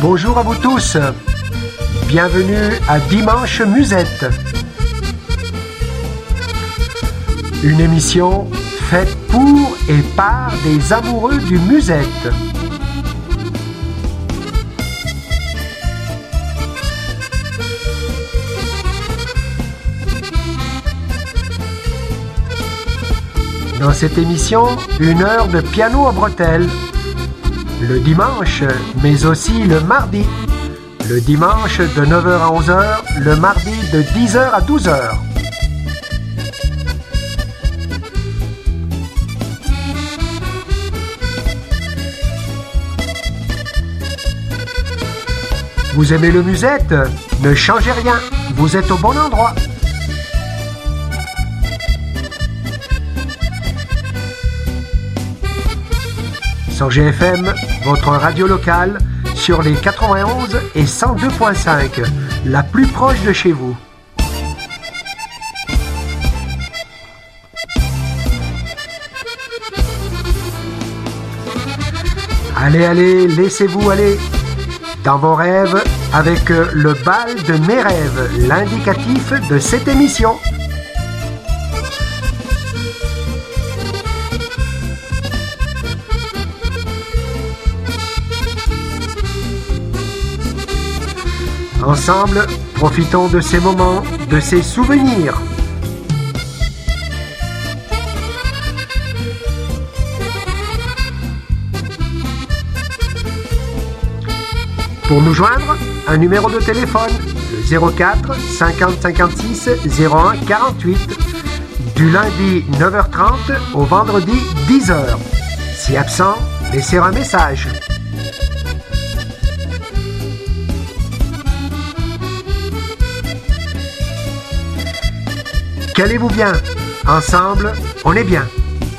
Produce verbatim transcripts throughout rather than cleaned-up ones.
Bonjour à vous tous, bienvenue à Dimanche Musette, une émission faite pour et par des amoureux du musette. Dans cette émission, une heure de piano à bretelles, le dimanche, mais aussi le mardi. Le dimanche de neuf heures à onze heures, le mardi de dix heures à douze heures. Vous aimez le musette? Ne changez rien, vous êtes au bon endroit. Sur G F M, votre radio locale, sur les quatre-vingt-onze et cent deux point cinq, la plus proche de chez vous. Allez, allez, laissez-vous aller dans vos rêves avec le bal de mes rêves, l'indicatif de cette émission. Ensemble, profitons de ces moments, de ces souvenirs. Pour nous joindre, un numéro de téléphone, le zéro quatre cinquante cinquante-six zéro un quarante-huit, du lundi neuf heures trente au vendredi dix heures. Si absent, laissez un message. Calez-vous bien, ensemble, on est bien.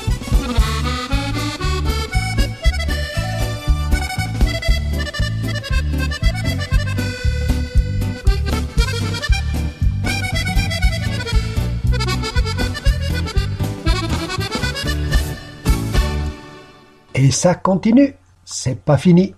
Et ça continue, c'est pas fini.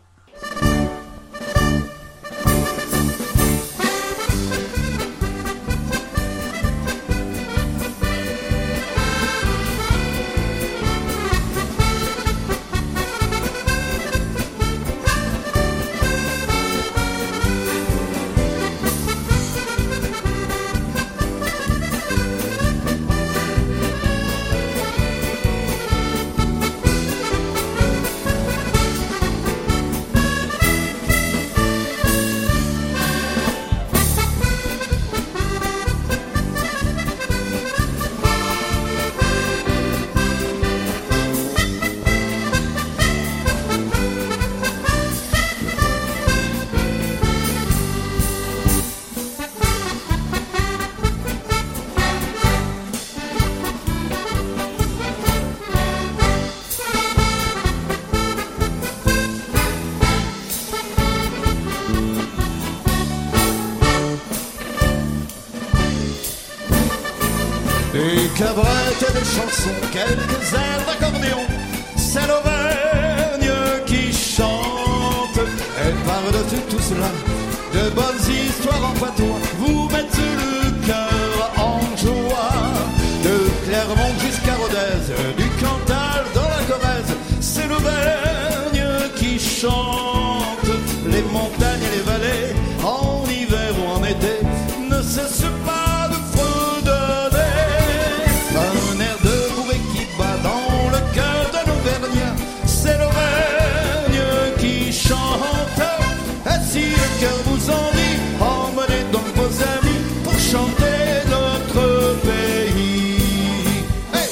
Des cabrettes, des chansons, quelques airs d'accordéon, c'est l'Auvergne qui chante. Elle parle de tout cela, de bonnes histoires en patois, vous mettez le cœur en joie. De Clermont jusqu'à Rodez, du Cantal dans la Corrèze, c'est l'Auvergne qui chante. Les montagnes et les vallées, en hiver ou en été, ne cessent pas de fredonner. Un air de bourré qui bat dans le cœur d'un Auvergnat, c'est l'Auvergne qui chante. Et si le cœur vous envie, emmenez donc vos amis pour chanter notre pays. Hey!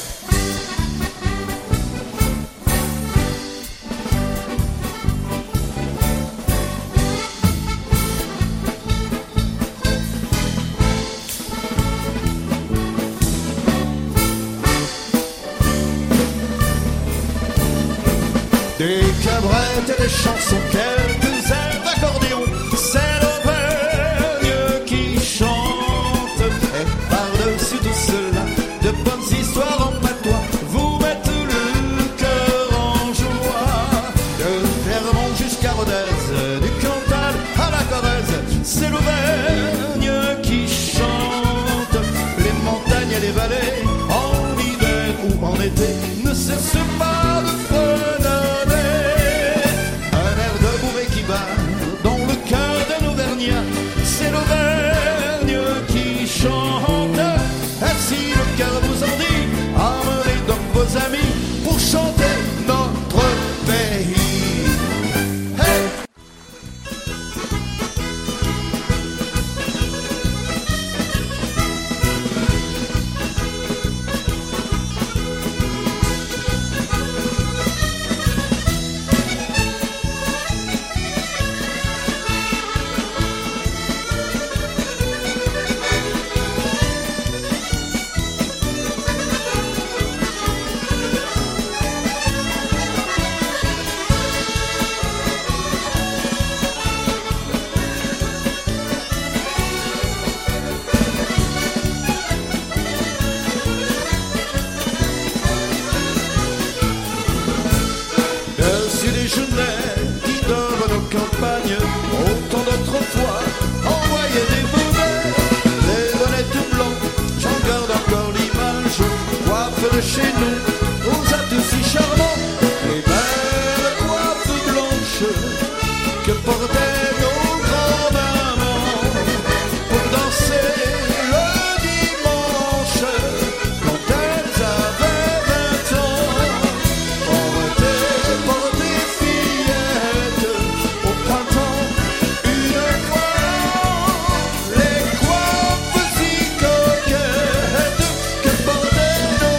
Des cabrettes et des chansons, quelques airs d'accordéon, c'est l'Auvergne qui chante. Et par-dessus tout cela, de bonnes histoires en patois, vous mettez le cœur en joie. De Clermont jusqu'à Rodez, du Cantal c'est l'Auvergne qui chante. Les montagnes et les vallées, en hiver ou en été, ne cessent pas de fredonner. Un air de bourré qui bat dans le cœur d'un Auvergnat, c'est l'Auvergne qui chante. Et si le cœur vous en dit, emmenez donc vos amis pour chanter notre pays. Chez nous, aux atouts si charmants, les belles coiffes blanches que portaient nos grands-mamans pour danser le dimanche quand elles avaient vingt ans. Portez, portez fillettes au printemps une fois, les coiffes si coquettes que portaient nos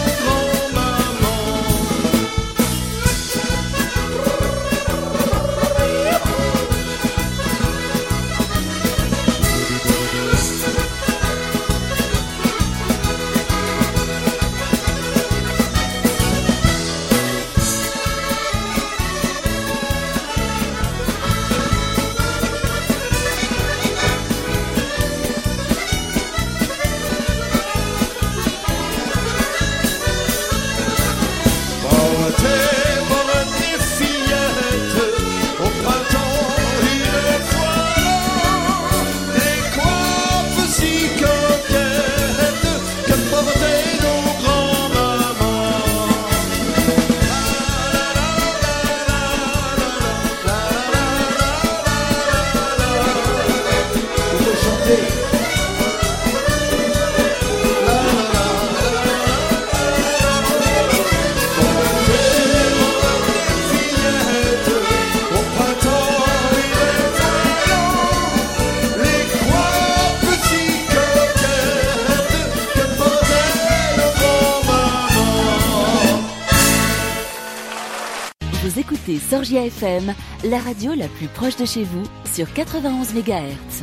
écoutez Sorgia F M, la radio la plus proche de chez vous, sur quatre-vingt-onze mégahertz.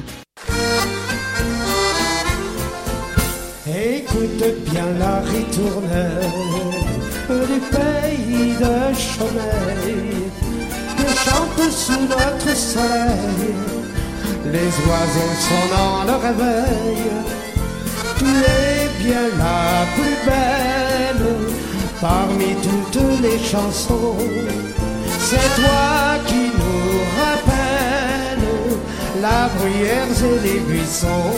Écoute bien la ritournelle du pays de Chaumeil, que chante sous notre soleil les oiseaux sonnant le réveil. Tu es bien la plus belle parmi toutes les chansons. C'est toi qui nous rappelle la bruyère et les buissons.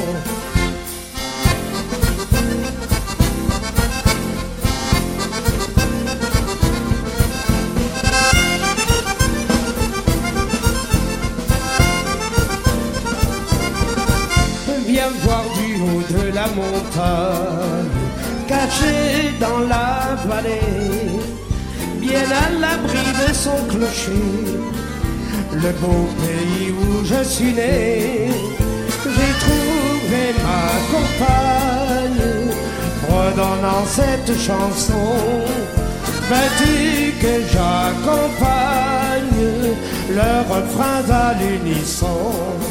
Viens voir du haut de la montagne, caché dans la vallée, bien à l'abri de son clocher, le beau pays où je suis né. J'ai trouvé ma compagne, redonnant cette chanson. Veux-tu que j'accompagne le refrain à l'unisson?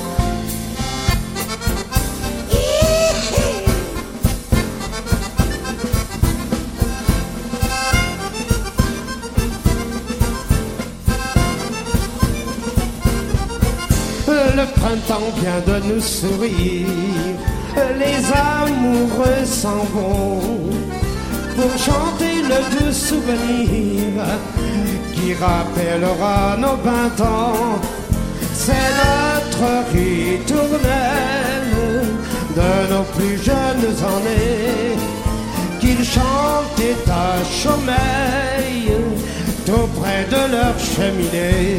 Le printemps vient de nous sourire, les amoureux s'en vont pour chanter le doux souvenir qui rappellera nos vingt ans. C'est notre notre ritournelle de nos plus jeunes années, qu'ils chantaient à Chaumeil, tout près de leur cheminée.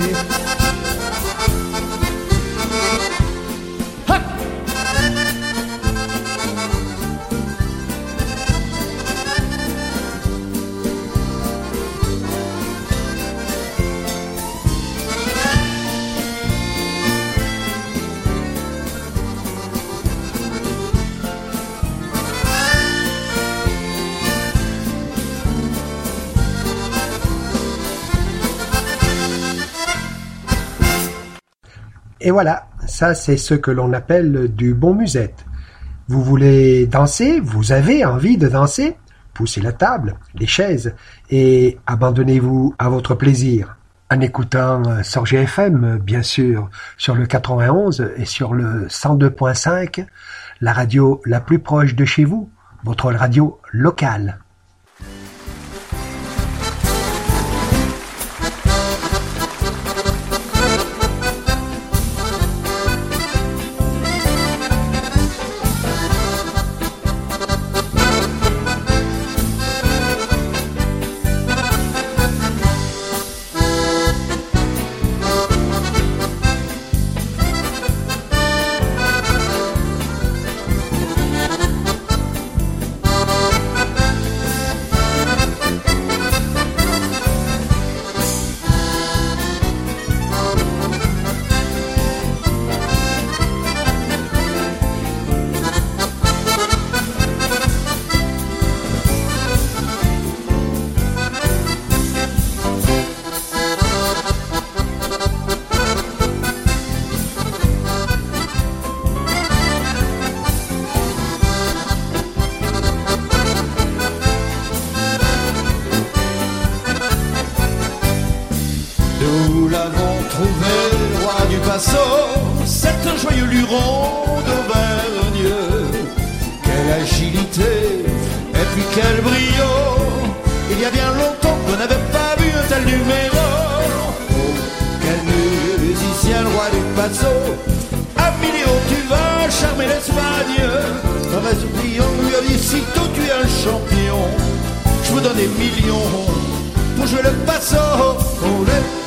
Et voilà, ça c'est ce que l'on appelle du bon musette. Vous voulez danser, vous avez envie de danser, poussez la table, les chaises, et abandonnez-vous à votre plaisir. En écoutant Sorgia F M, bien sûr, sur le quatre-vingt-onze et sur le cent deux point cinq, la radio la plus proche de chez vous, votre radio locale. C'est un joyeux luron d'Auvergne. Quelle agilité et puis quel brio. Il y a bien longtemps qu'on n'avait pas vu un tel numéro. Oh, quel musicien, le roi du passo. À million tu vas charmer l'Espagne. Reste on lui a dit sitôt tu es un champion. Je vous donne des millions pour jouer le passo. Oh, les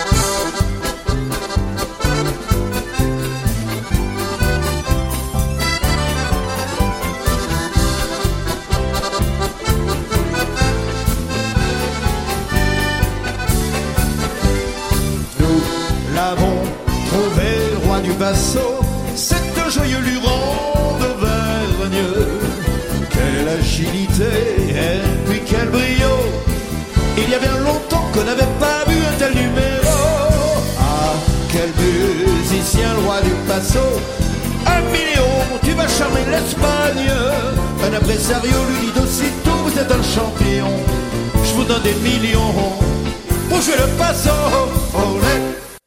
c'est un joyeux luron d'Auvergne. Quelle agilité et puis quel brio. Il y a bien longtemps qu'on n'avait pas vu un tel numéro. Ah, quel musicien, le roi du passo. Un million, tu vas charmer l'Espagne. Un impresario lui dit aussitôt vous êtes un champion. Je vous donne des millions pour jouer le passo. Olé.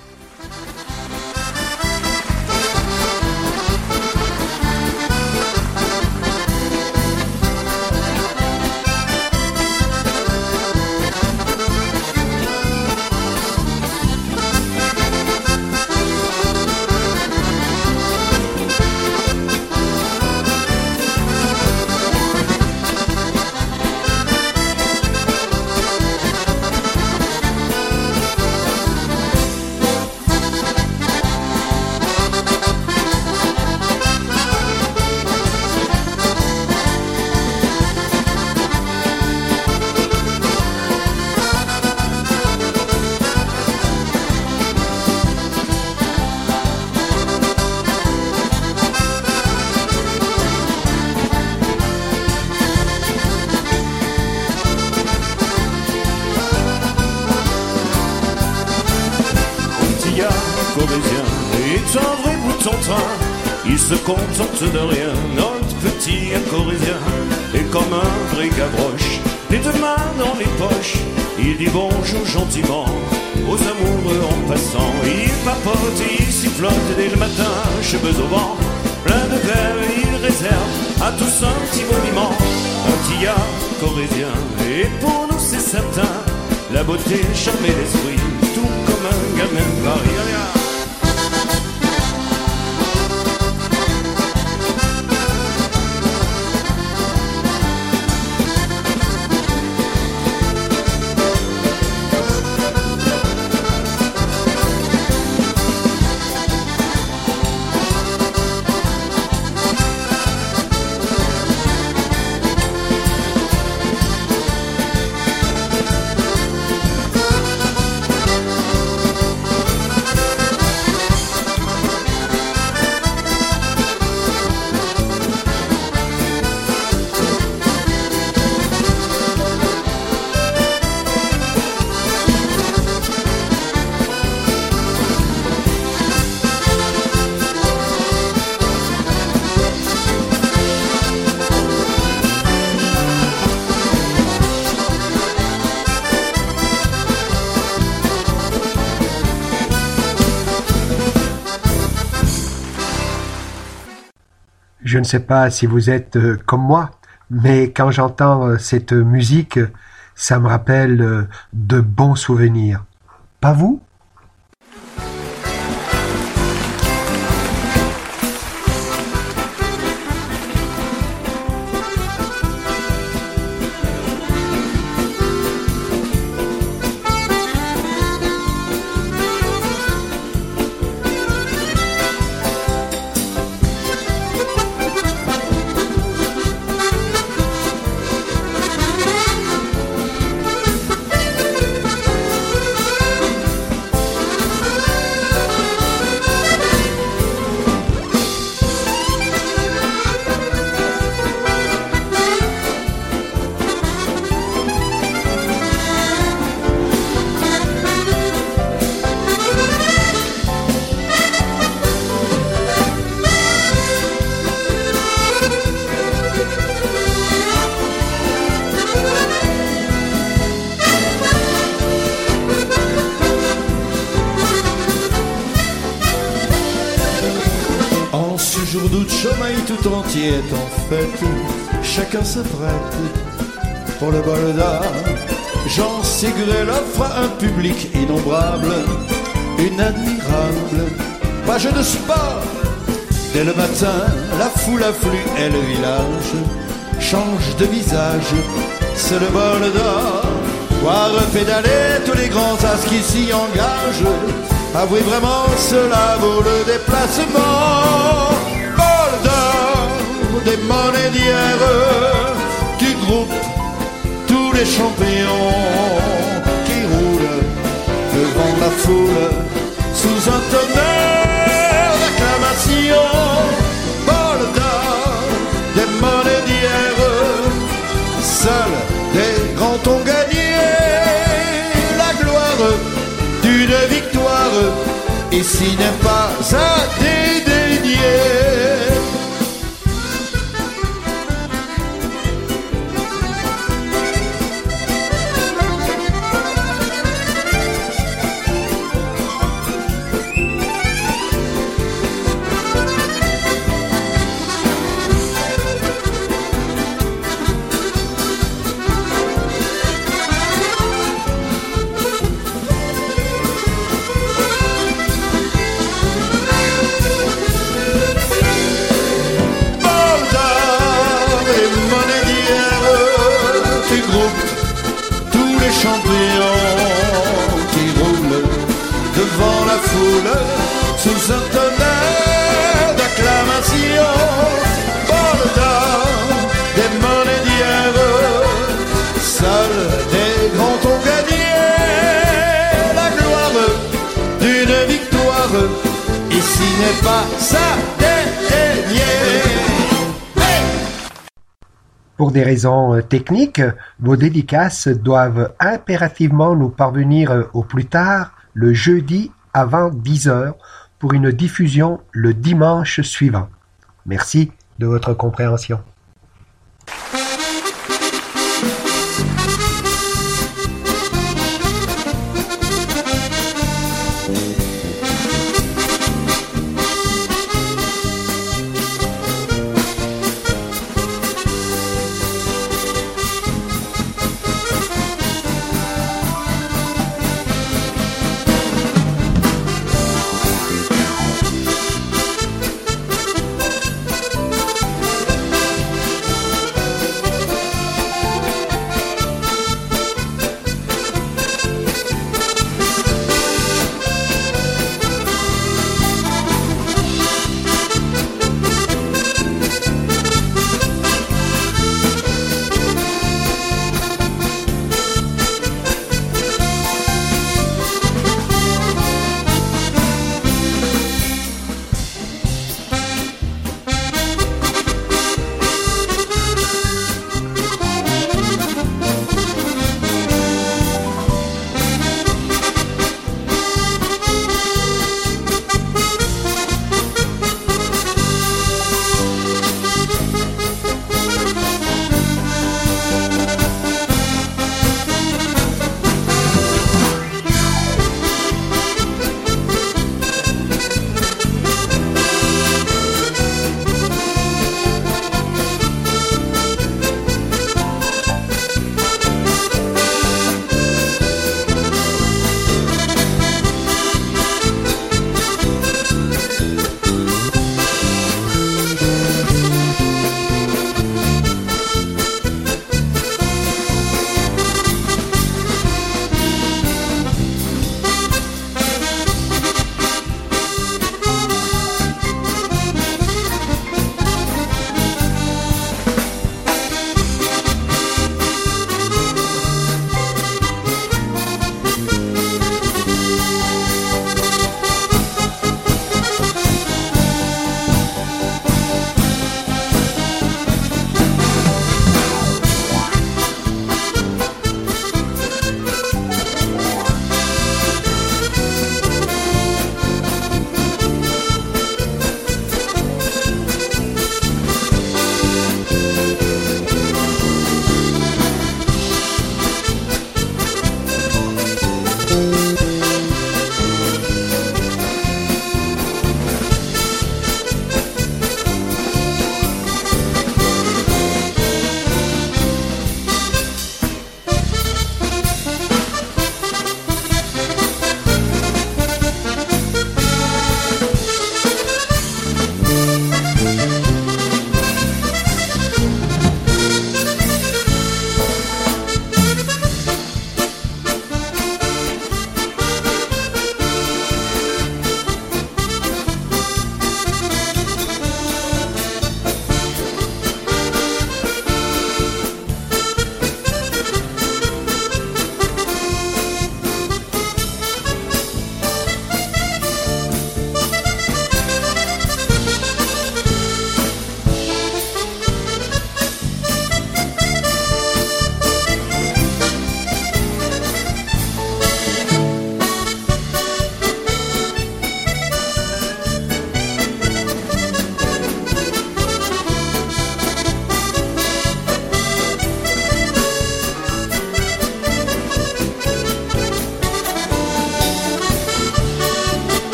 Il se contente de rien, notre petit Corrézien est comme un bric à broche, les deux mains dans les poches. Il dit bonjour gentiment aux amoureux en passant. Il papote, il sifflote dès le matin, cheveux au vent, plein de verre, il réserve à tous un petit monument. Un petit Corrézien, et pour nous c'est certain, la beauté charme l'esprit, tout comme un gamin de Paris. Je ne sais pas si vous êtes euh, comme moi, mais quand j'entends euh, cette musique, ça me rappelle euh, de bons souvenirs. Pas vous ? Tout entier est en fête, chacun s'apprête pour le bal d'art. Jean Séguret offre à un public innombrable une admirable page de sport. Dès le matin, la foule afflue et le village change de visage. C'est le bal d'or. Voir pédaler tous les grands as qui s'y engagent. Avouez vraiment, cela vaut le déplacement. Bal d'or, des monnaies d'hier qui groupent tous les champions qui roulent devant la foule sous un tonnerre d'acclamation. Bal d'or, des monnaies d'hier, seuls des grands ont gagné la gloire d'une victoire. Ici n'est pas à dédaigner. Sous un tonnerre d'acclamation. Bal d'or, des monnaies d'hier, seuls des grands ont gagné la gloire d'une victoire. Ici n'est pas ça dédaigner. Pour des raisons techniques, vos dédicaces doivent impérativement nous parvenir au plus tard le jeudi avant dix heures pour une diffusion le dimanche suivant. Merci de votre compréhension.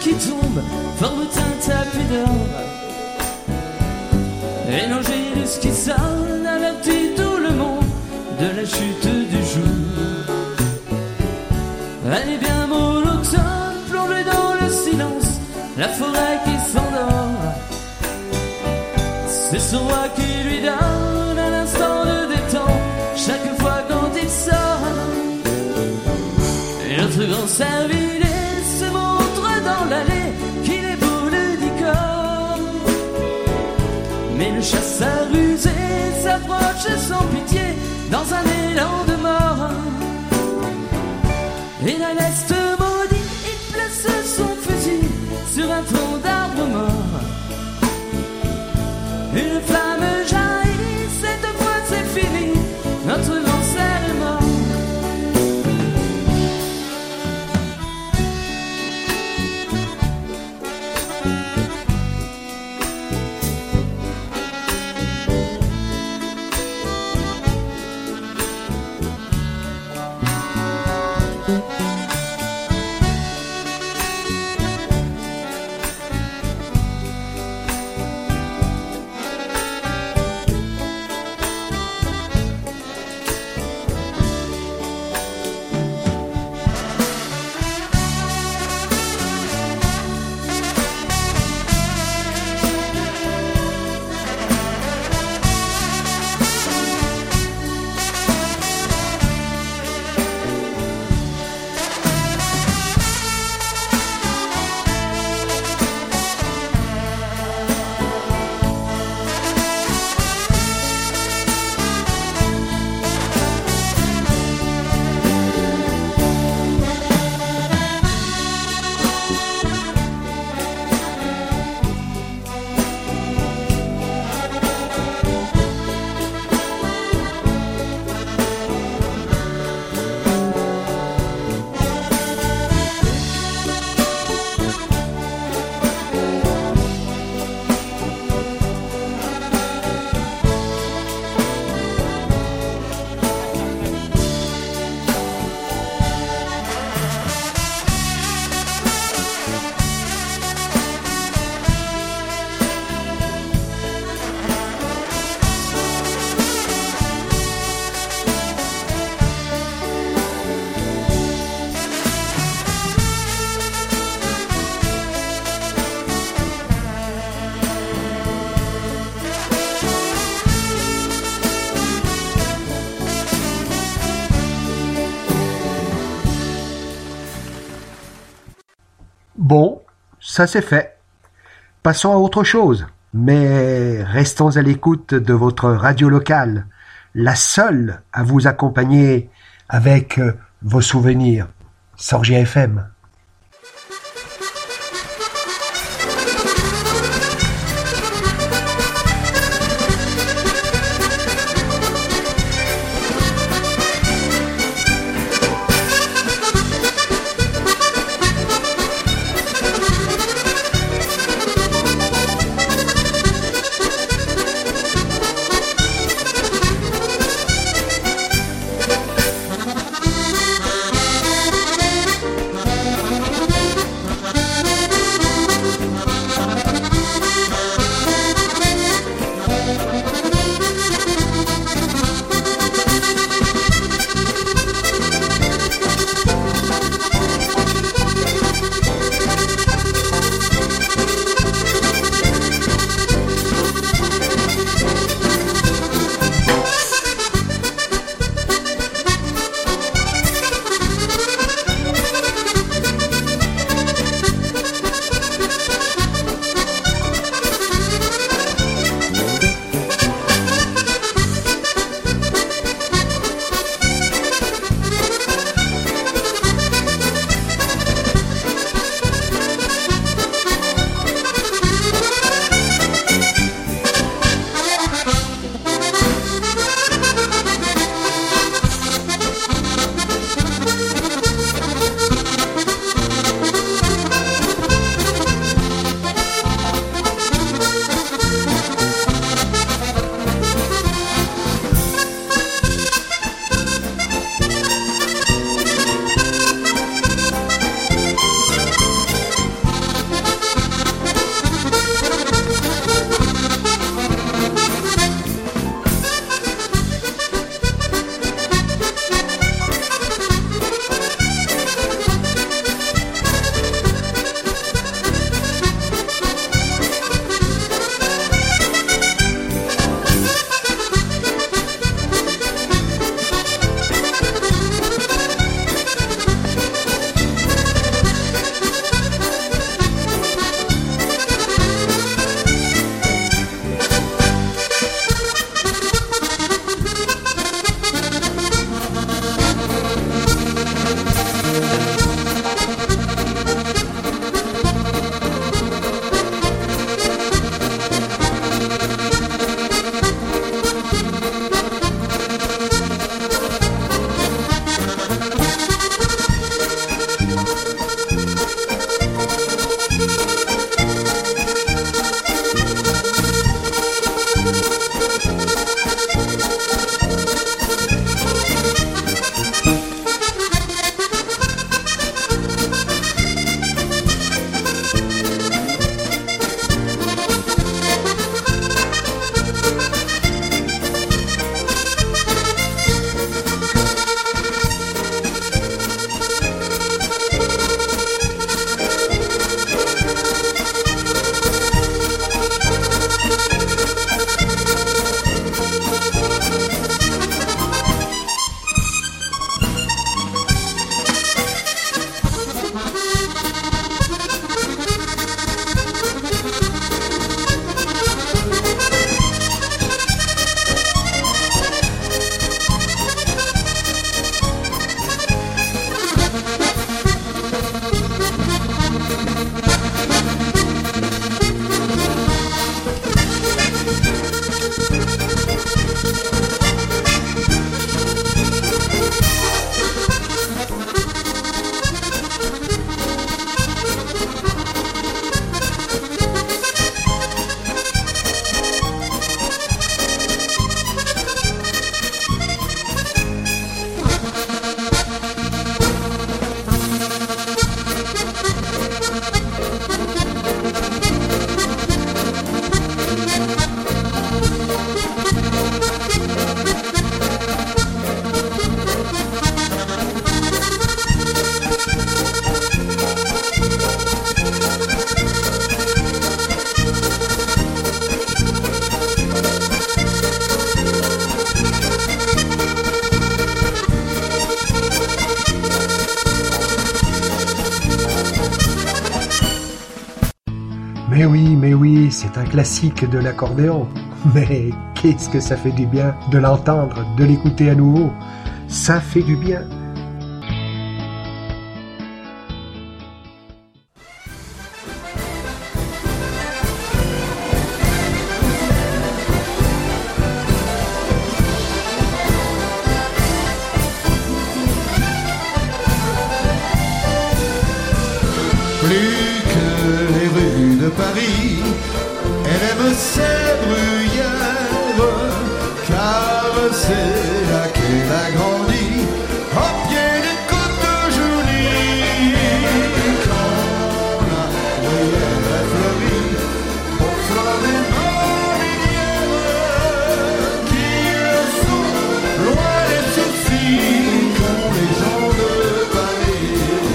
qui tombe forme un tapis d'or. Et l'angélus qui sonne avertit tout le monde de la chute du jour. Elle est bien monotone, plongée dans le silence, la forêt qui s'endort. C'est son roi qui lui donne un instant de détente chaque fois quand il sort. Et notre grand servilet se montre dans l'allée qu'il est beau le décor. Mais le chasseur rusé s'approche sans pitié dans un élan de mort. Et la leste maudit, il place son fusil sur un tronc d'arbre mort. Une flamme jaillit, cette fois c'est fini, notre lanceur est mort. Bon, ça c'est fait. Passons à autre chose, mais restons à l'écoute de votre radio locale, la seule à vous accompagner avec euh, vos souvenirs. Sorgia F M. mais oui, c'est un classique de l'accordéon. Mais qu'est-ce que ça fait du bien de l'entendre, de l'écouter à nouveau. Ça fait du bien. Plus que les rues de Paris, elle aime ses bruyères, car c'est là qu'elle a grandi, au pied des côtes jolies. Quand la bruyère a fleuri, au flanc des marinières, qui le sont loin des soucis qu'ont les gens de Paris.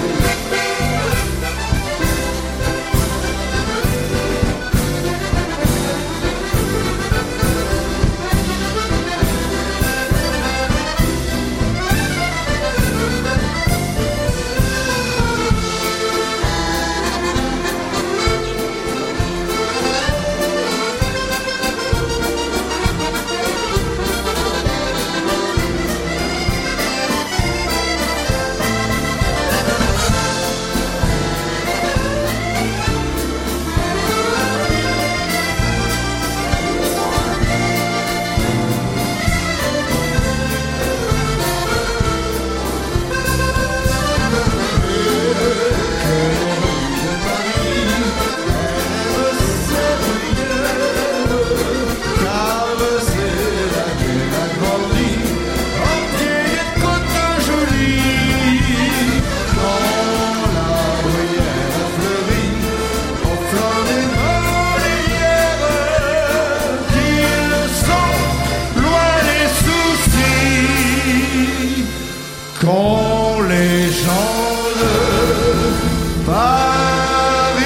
Quand les gens de Paris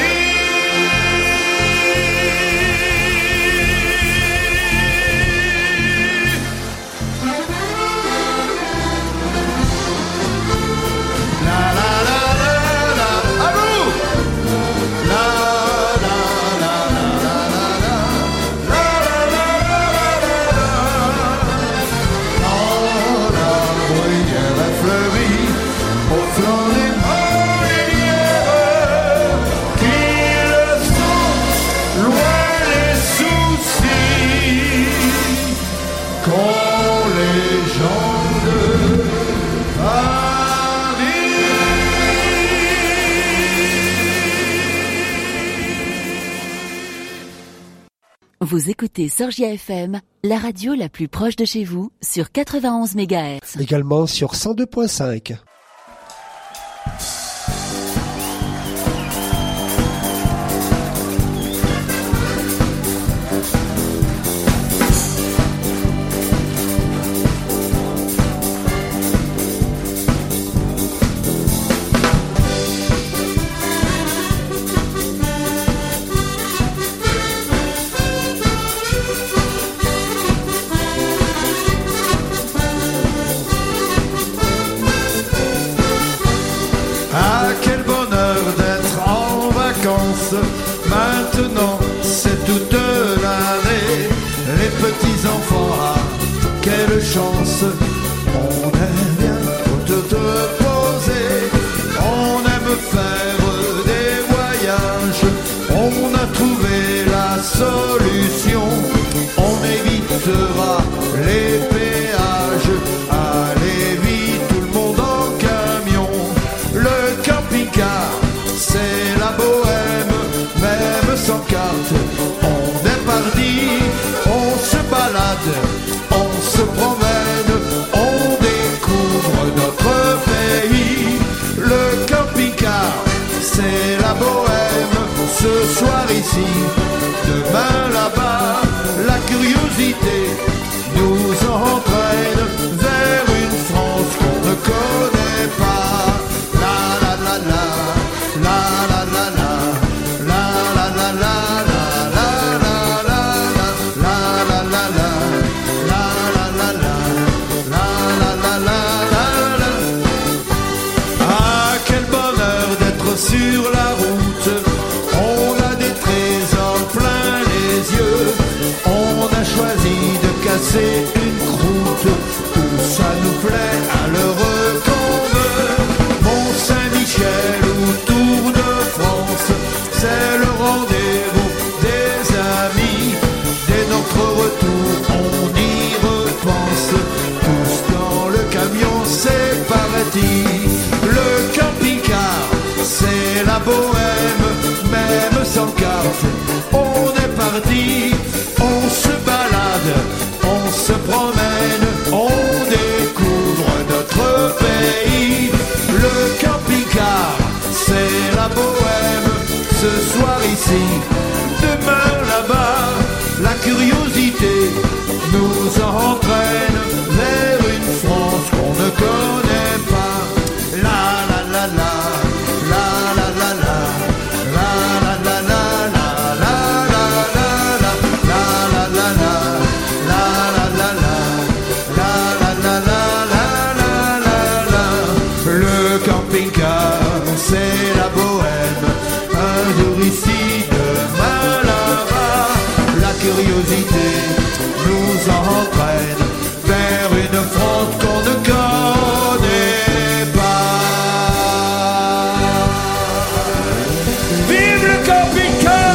la la la la la, à vous. La la la la la la la la la la. Quand la bruyère a fleuri au flanc des marinières, qui le sont loin les soucis, quand les gens de Paris. Vous écoutez Sorgia F M, la radio la plus proche de chez vous, sur quatre-vingt-onze mégahertz. Également sur cent deux point cinq. Ah, quel bonheur d'être en vacances. Maintenant, c'est toute l'année. Les petits enfants, ah, quelle chance. On aime bien te poser. On aime faire des voyages. On a trouvé la solution. On évitera les péages. Allez vite, tout le monde en camion. Le camping-car, c'est la bohème, même sans carte. On est parti, on se balade, on se promène, on découvre notre pays. Le camping-car, c'est la bohème, ce soir ici, demain là-bas. La curiosité nous entraîne vers une France qu'on ne connaît pas. La la la la, la la la la, la la la la, la la la la, la la la la, la la la la. tracer une croûte où ça nous plaît à l'heure qu'on veut. Mont-Saint-Michel ou Tour de France, c'est le rendez-vous des amis. Dès notre retour, on y repense, tous dans le camion, c'est paradis. Le camping-car, c'est la bohème, même sans carte, on est parti. On se balade, on se promène, on découvre notre pays. Le camping-car, c'est la bohème, ce soir ici, demain là-bas. La curiosité nous entraîne vers une France qu'on ne connaît pas. La la la la, la la la la, la la la la, la la la la, la la la la, la la la la, la la la la, la. Le camping-car, c'est la bohème, un jour ici, demain là-bas. La curiosité nous entraîne vers une France qu'on ne connaît pas. Vive le camping-car!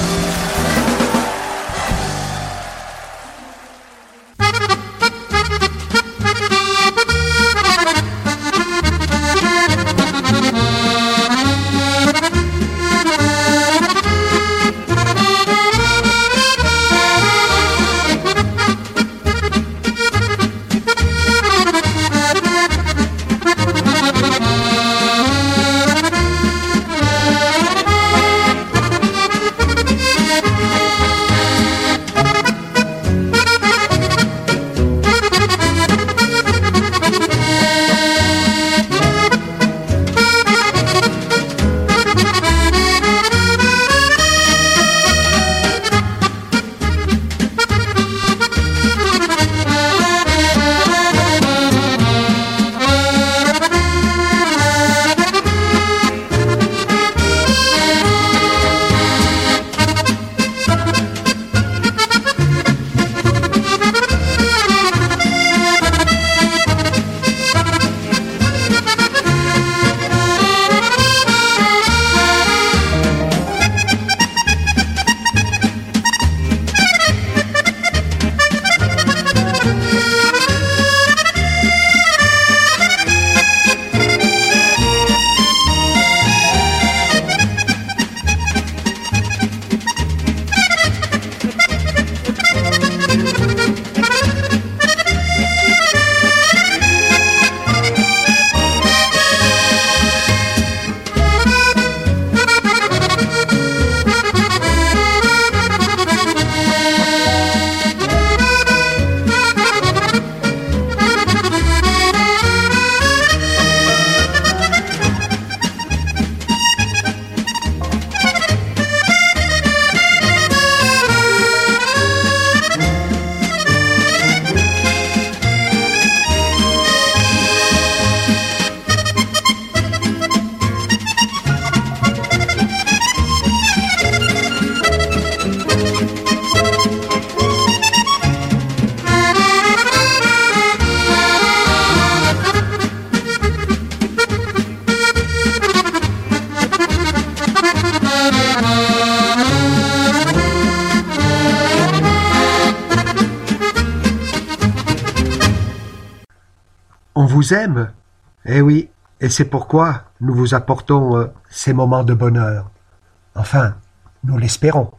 On vous aime. Eh oui, et c'est pourquoi nous vous apportons euh, ces moments de bonheur. Enfin, nous l'espérons.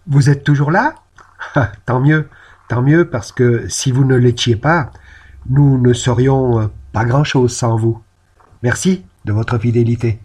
Vous êtes toujours là? Tant mieux, tant mieux, parce que si vous ne l'étiez pas, nous ne serions pas grand-chose sans vous. Merci de votre fidélité.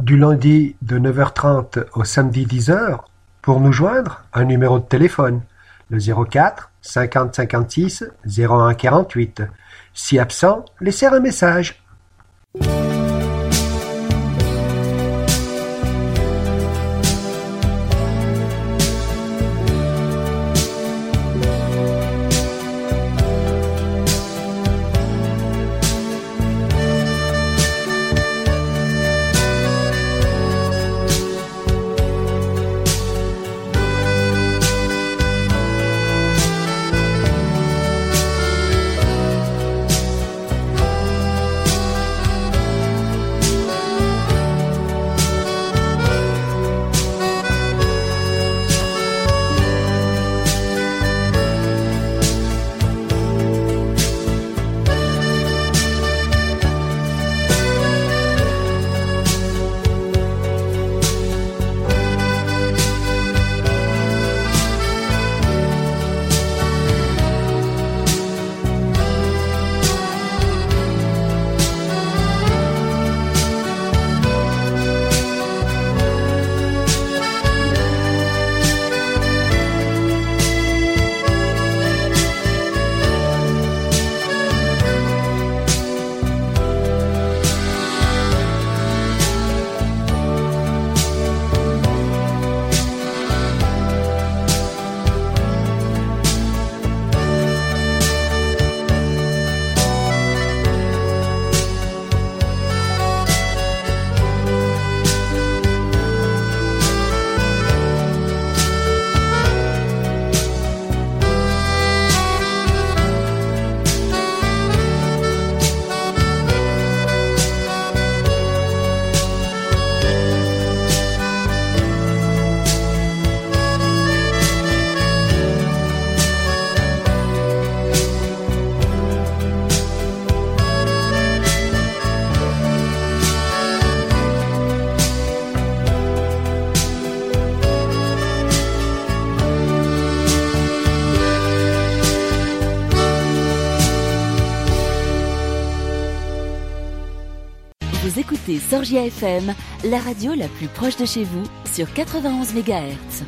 du lundi de neuf heures trente au samedi dix heures. Pour nous joindre, un numéro de téléphone, le zéro quatre cinquante cinquante-six zéro un quarante-huit. Si absent, laissez un message. Vous écoutez Sorgia F M, la radio la plus proche de chez vous, sur quatre-vingt-onze mégahertz.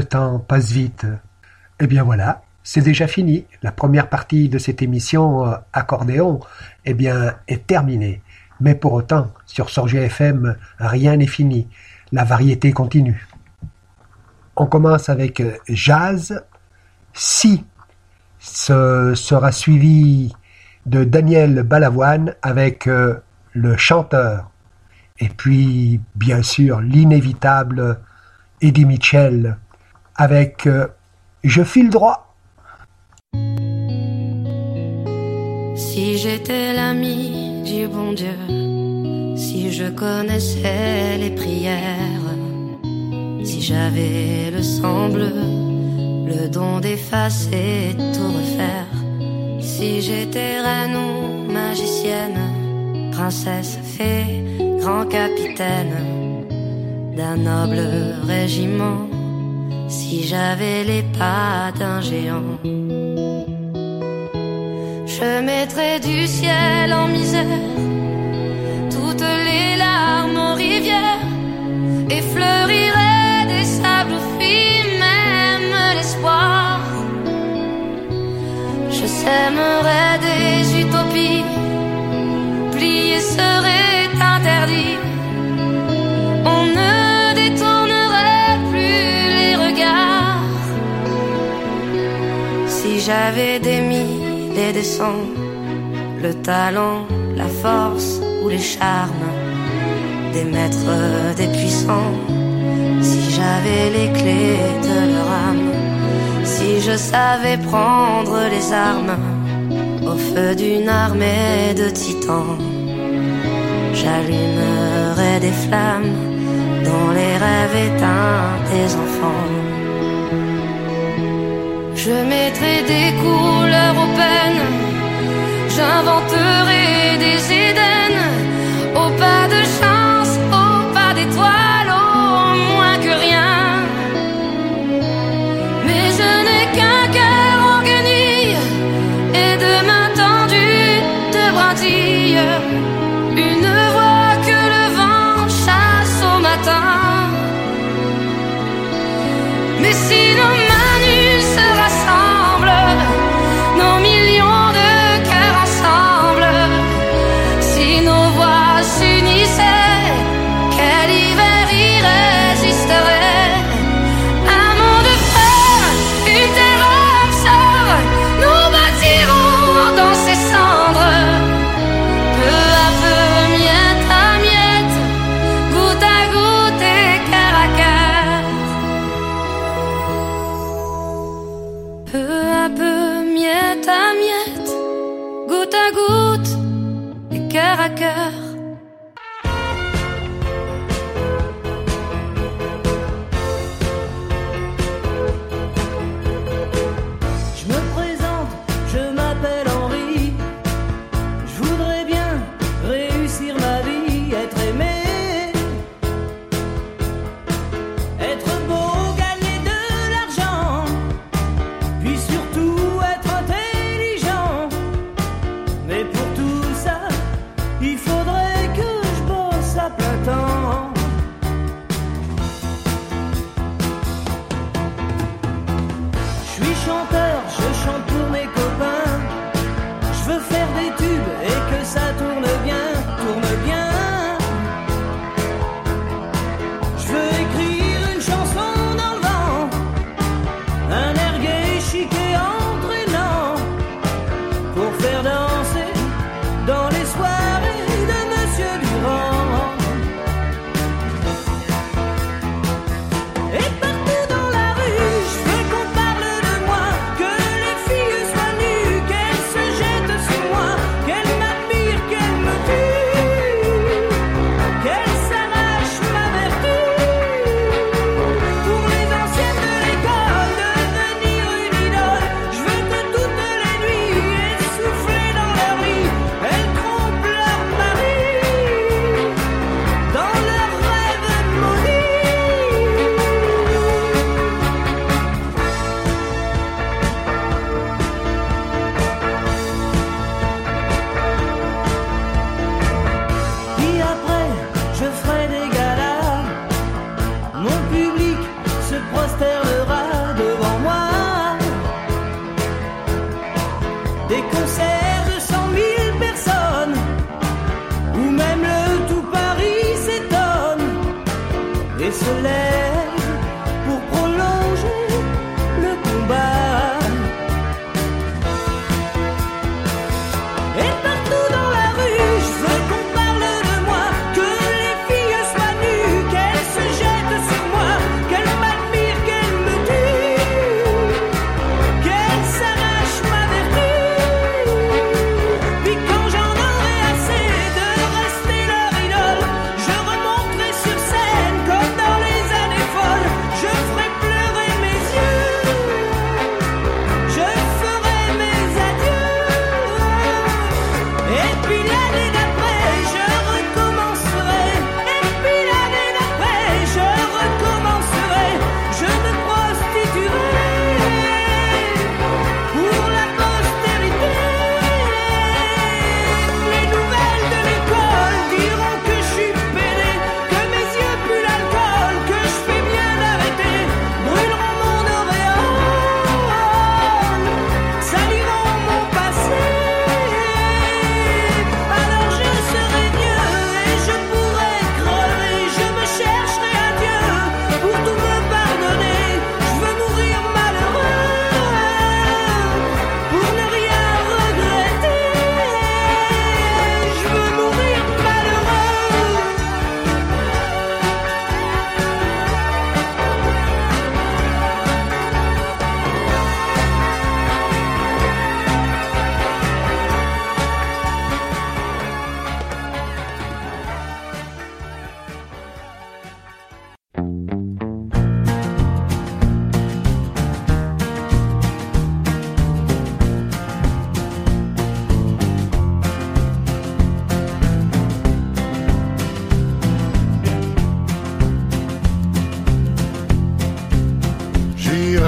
temps passe vite. Eh bien voilà, c'est déjà fini. La première partie de cette émission euh, Accordéon eh bien, est terminée. Mais pour autant, sur Sorgia F M, rien n'est fini. La variété continue. On commence avec euh, Jazz. Si ce sera suivi de Daniel Balavoine avec euh, Le Chanteur. Et puis, bien sûr, l'inévitable Eddie Mitchell avec euh, Je file droit. Si j'étais l'ami du bon Dieu, si je connaissais les prières, si j'avais le sang bleu, le don d'effacer, tout refaire, si j'étais reine ou magicienne, princesse, fée, grand capitaine d'un noble régiment, si j'avais les pas d'un géant, je mettrais du ciel en misère toutes les larmes en rivière et fleurirais des sables fruits, même l'espoir. Je sèmerais des utopies, plier serait interdit. On ne détournerait plus les regards. Si j'avais des mille et des cents, le talent, la force ou les charmes des maîtres, des puissants, si j'avais les clés de leur âme, si je savais prendre les armes au feu d'une armée de titans, j'allumerais des flammes dans les rêves éteints des enfants. Je mettrais des couleurs aux peines, j'inventerai des Éden, au pas de chance, au pas d'étoiles, au moins que rien. Mais je n'ai qu'un cœur en guenille et deux mains tendues de brindilles, une voix que le vent chasse au matin. Mais si nos manus se rassemblent, nos millions de cœurs ensemble, si nos voix s'unissaient, quel hiver irrésisterait. Un monde frère, une terre sœur, nous bâtirons dans ces cendres, peu à peu, miette à miette, goutte à goutte et cœur à cœur. Peu à peu, miette à miette, goutte à goutte et cœur à cœur. Je me présente, je m'appelle Henri. Je voudrais bien réussir ma vie, être aimé, être beau, gagner de l'argent, puis surtout être intelligent. Mais pour tout ça, il faudrait que je bosse à plein temps. Je suis chanteur, je chante pour mes copains. Je veux faire des tubes et que ça tourne bien, tourne bien. Je veux écrire une chanson dans le vent, un air gai, chic et entraînant, pour faire danser dans les soirées de Monsieur Durand. Et partout dans la rue, je veux qu'on parle de moi, que les filles soient nues, qu'elles se jettent sur moi, qu'elles m'admirent, qu'elles me tuent, qu'elles s'arrachent ma vertu. Pour les anciennes de l'école, devenir une idole, je veux que toutes les nuits essouffler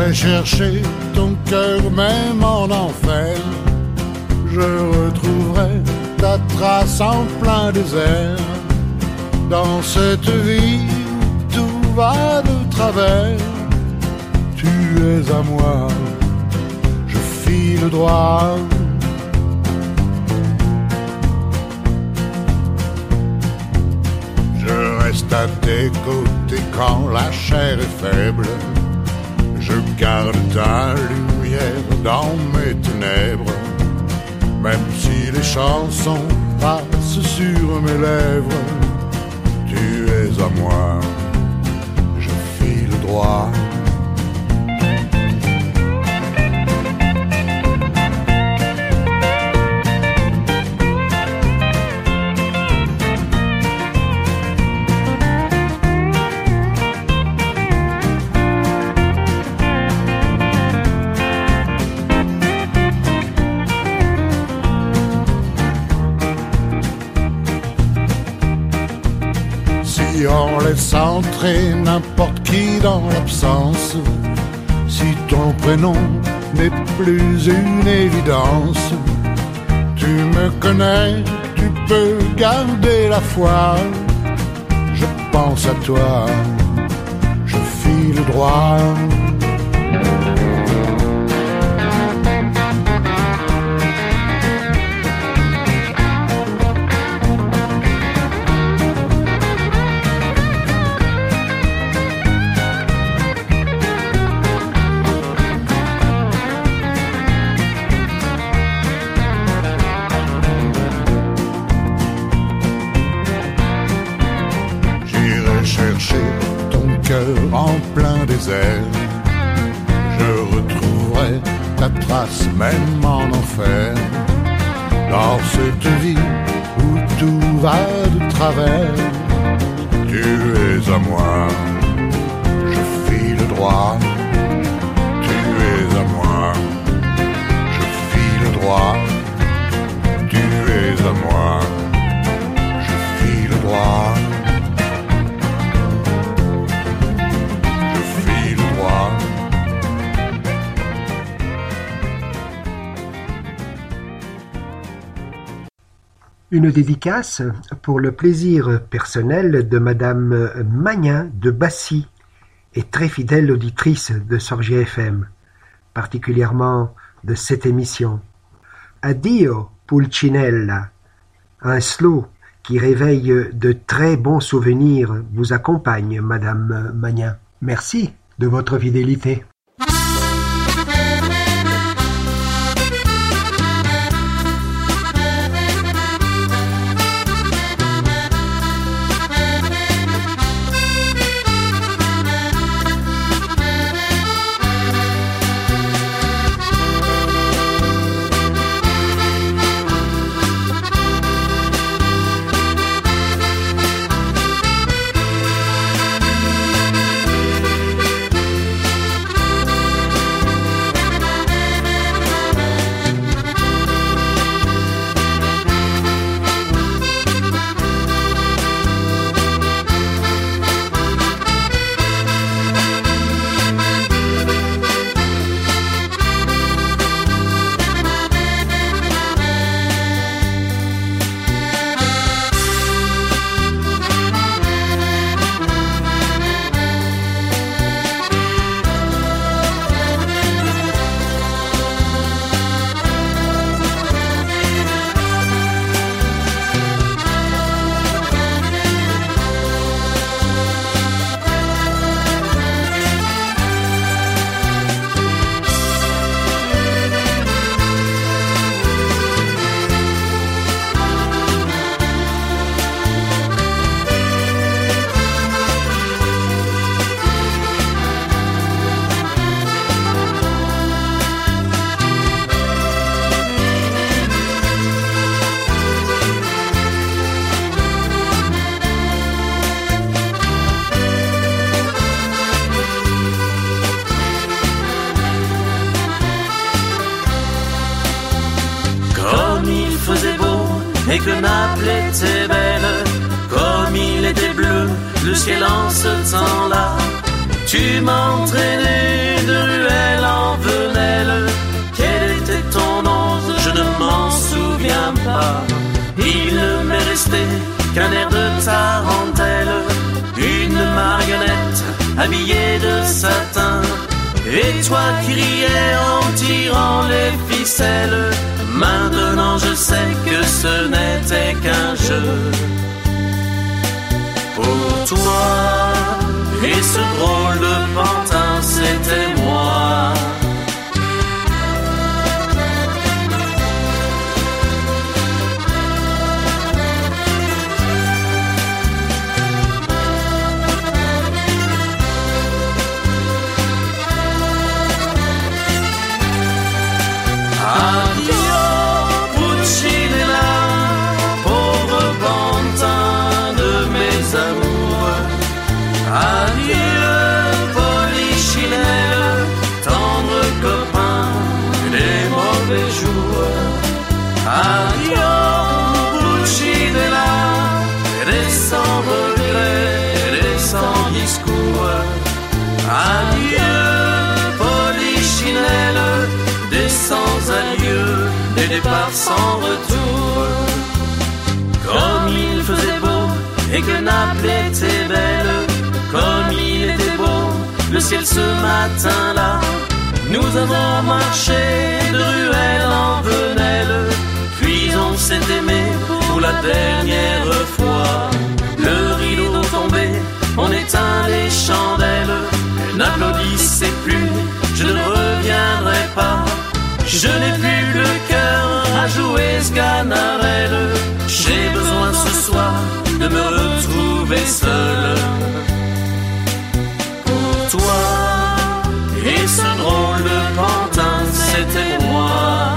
J'irai chercher ton cœur même en enfer. Je retrouverai ta trace en plein désert. Dans cette vie où tout va de travers, tu es à moi, je file droit. Je reste à tes côtés quand la chair est faible. Je garde ta lumière dans mes ténèbres. Même si les chansons passent sur mes lèvres, tu es à moi, je file droit. Si on laisse entrer n'importe qui dans l'absence, si ton prénom n'est plus une évidence, tu me connais, tu peux garder la foi. Je pense à toi, je file droit. En plein désert, je retrouverai ta trace même en enfer. Dans cette vie où tout va de travers, tu es à moi, je file droit. Tu es à moi, je file droit. Tu es à moi, je file droit. Une dédicace pour le plaisir personnel de Madame Magnin de Bassy et très fidèle auditrice de Sorgia F M, particulièrement de cette émission. Addio Pulcinella, un slow qui réveille de très bons souvenirs vous accompagne, Madame Magnin. Merci de votre fidélité. et que Naples était belle, comme il était bleu, le ciel en ce temps-là. Tu m'entraînais de ruelle en venelle. Quel était ton nom? Je ne m'en souviens pas. Il ne m'est resté qu'un air de tarentelle, une marionnette habillée de satin. Et toi qui riais en tirant les ficelles. Maintenant je sais que ce n'était qu'un jeu. Pour toi, et ce drôle de pantin, c'était moi. Adieu, Puccinella, pauvre pantin de mes amours. Adieu, Polichinelle, tendre copain des mauvais jours. Adieu, Puccinella, des sans regret, des sans discours. Adieu, Polichinelle, des sans adieux, des départs sans retour. Comme il faisait beau et que Naples était belle, comme il était beau le ciel ce matin-là. Nous avons marché de ruelle en venelle, puis on s'est aimé pour la dernière fois. Le rideau tombé, on éteint les chandelles. N'applaudissez plus, je ne reviendrai pas. Je n'ai plus le cœur à jouer Sganarelle. J'ai besoin ce soir de me retrouver seul. Pour toi, et ce drôle de pantin, c'était moi.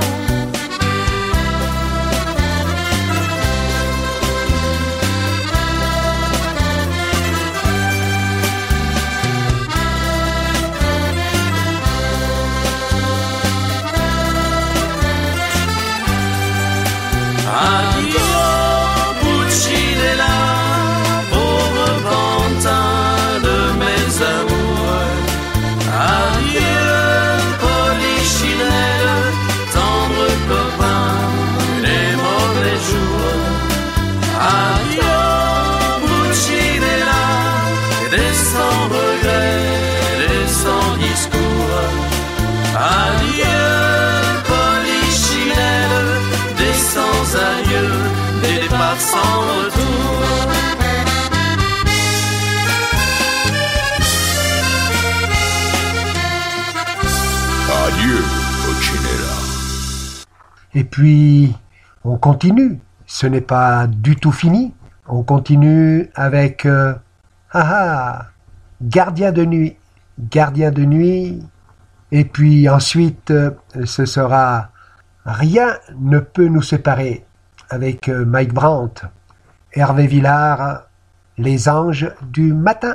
Adieu, Puccinella, pauvre pantin de mes amours. Adieu, Polichinelle, tendre copain des mauvais jours. Adieu, Puccinella, des sans regrets, des sans discours. Adieu, Polichinelle, des sans adieux, des départs sans retour. Adieu, Puccinella. Et puis, on continue. Ce n'est pas du tout fini. On continue avec euh, ah ah, Gardien de nuit, Gardien de nuit. Et puis ensuite, euh, ce sera Rien ne peut nous séparer avec euh, Mike Brandt, Hervé Villard, Les anges du matin.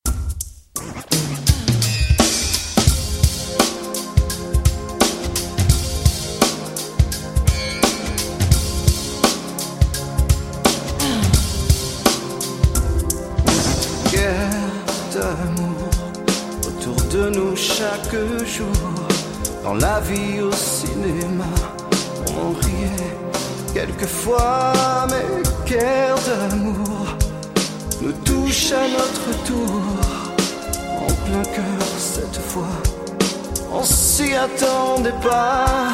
Autour de nous chaque jour, dans la vie au cinéma, on riait quelquefois, mais guerre d'amour nous touche à notre tour, en plein cœur cette fois, on s'y attendait pas.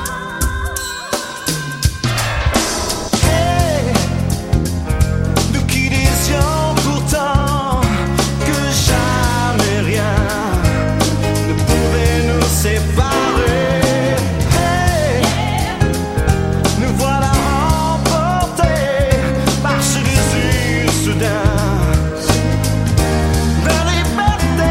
Hey, nous qui disions pourtant que jamais rien ne pouvait nous séparer. Hey, nous voilà remportés par ce désir soudain de liberté.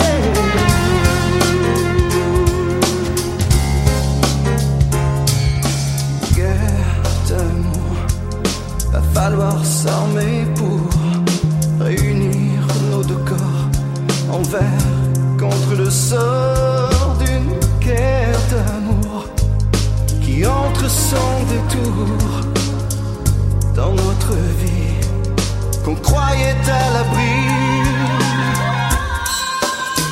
Guerre d'amour, va falloir s'armer pour réunir nos deux corps envers contre le sort d'une guerre d'amour qui entre sans détour dans notre vie qu'on croyait à l'abri.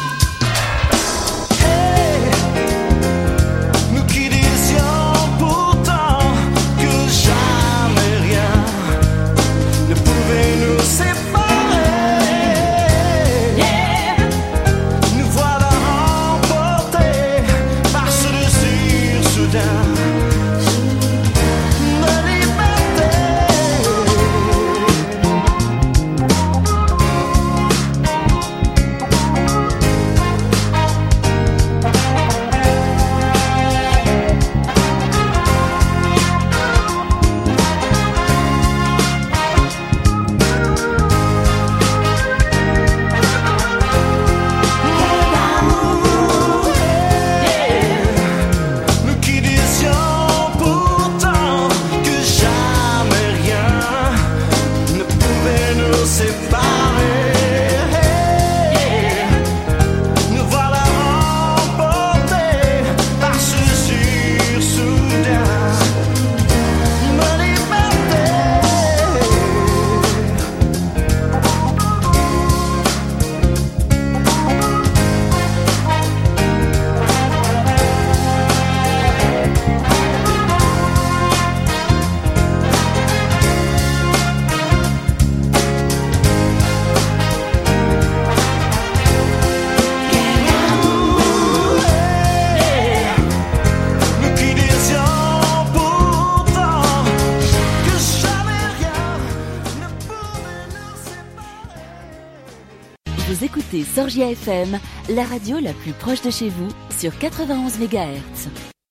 écoutez Sorgia F M, la radio la plus proche de chez vous, sur quatre-vingt-onze mégahertz.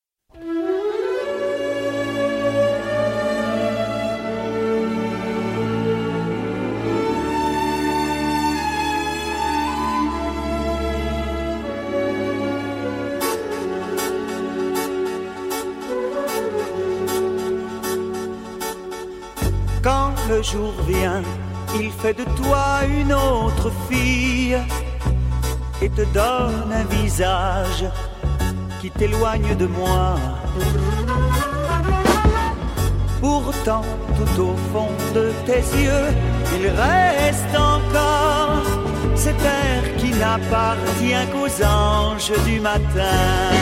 Quand le jour vient, il fait de toi une autre fille et te donne un visage qui t'éloigne de moi. Pourtant, tout au fond de tes yeux, il reste encore cet air qui n'appartient qu'aux anges du matin.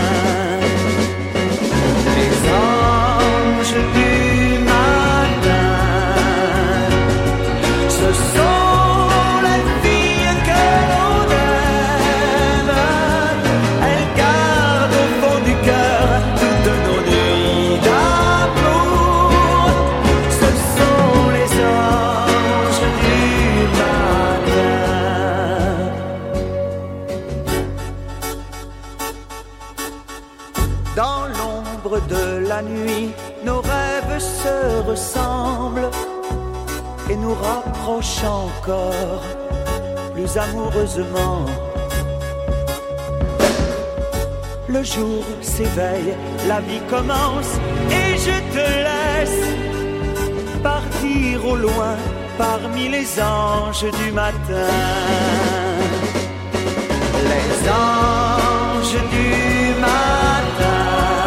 Les anges du matin, ce sont les filles que l'on aime. Elles gardent au fond du cœur toutes nos nuits d'amour. Ce sont les anges du matin. Dans l'ombre de la nuit, nos rêves se ressemblent et nous rapproche encore plus amoureusement. Le jour s'éveille, la vie commence et je te laisse partir au loin parmi les anges du matin. Les anges du matin,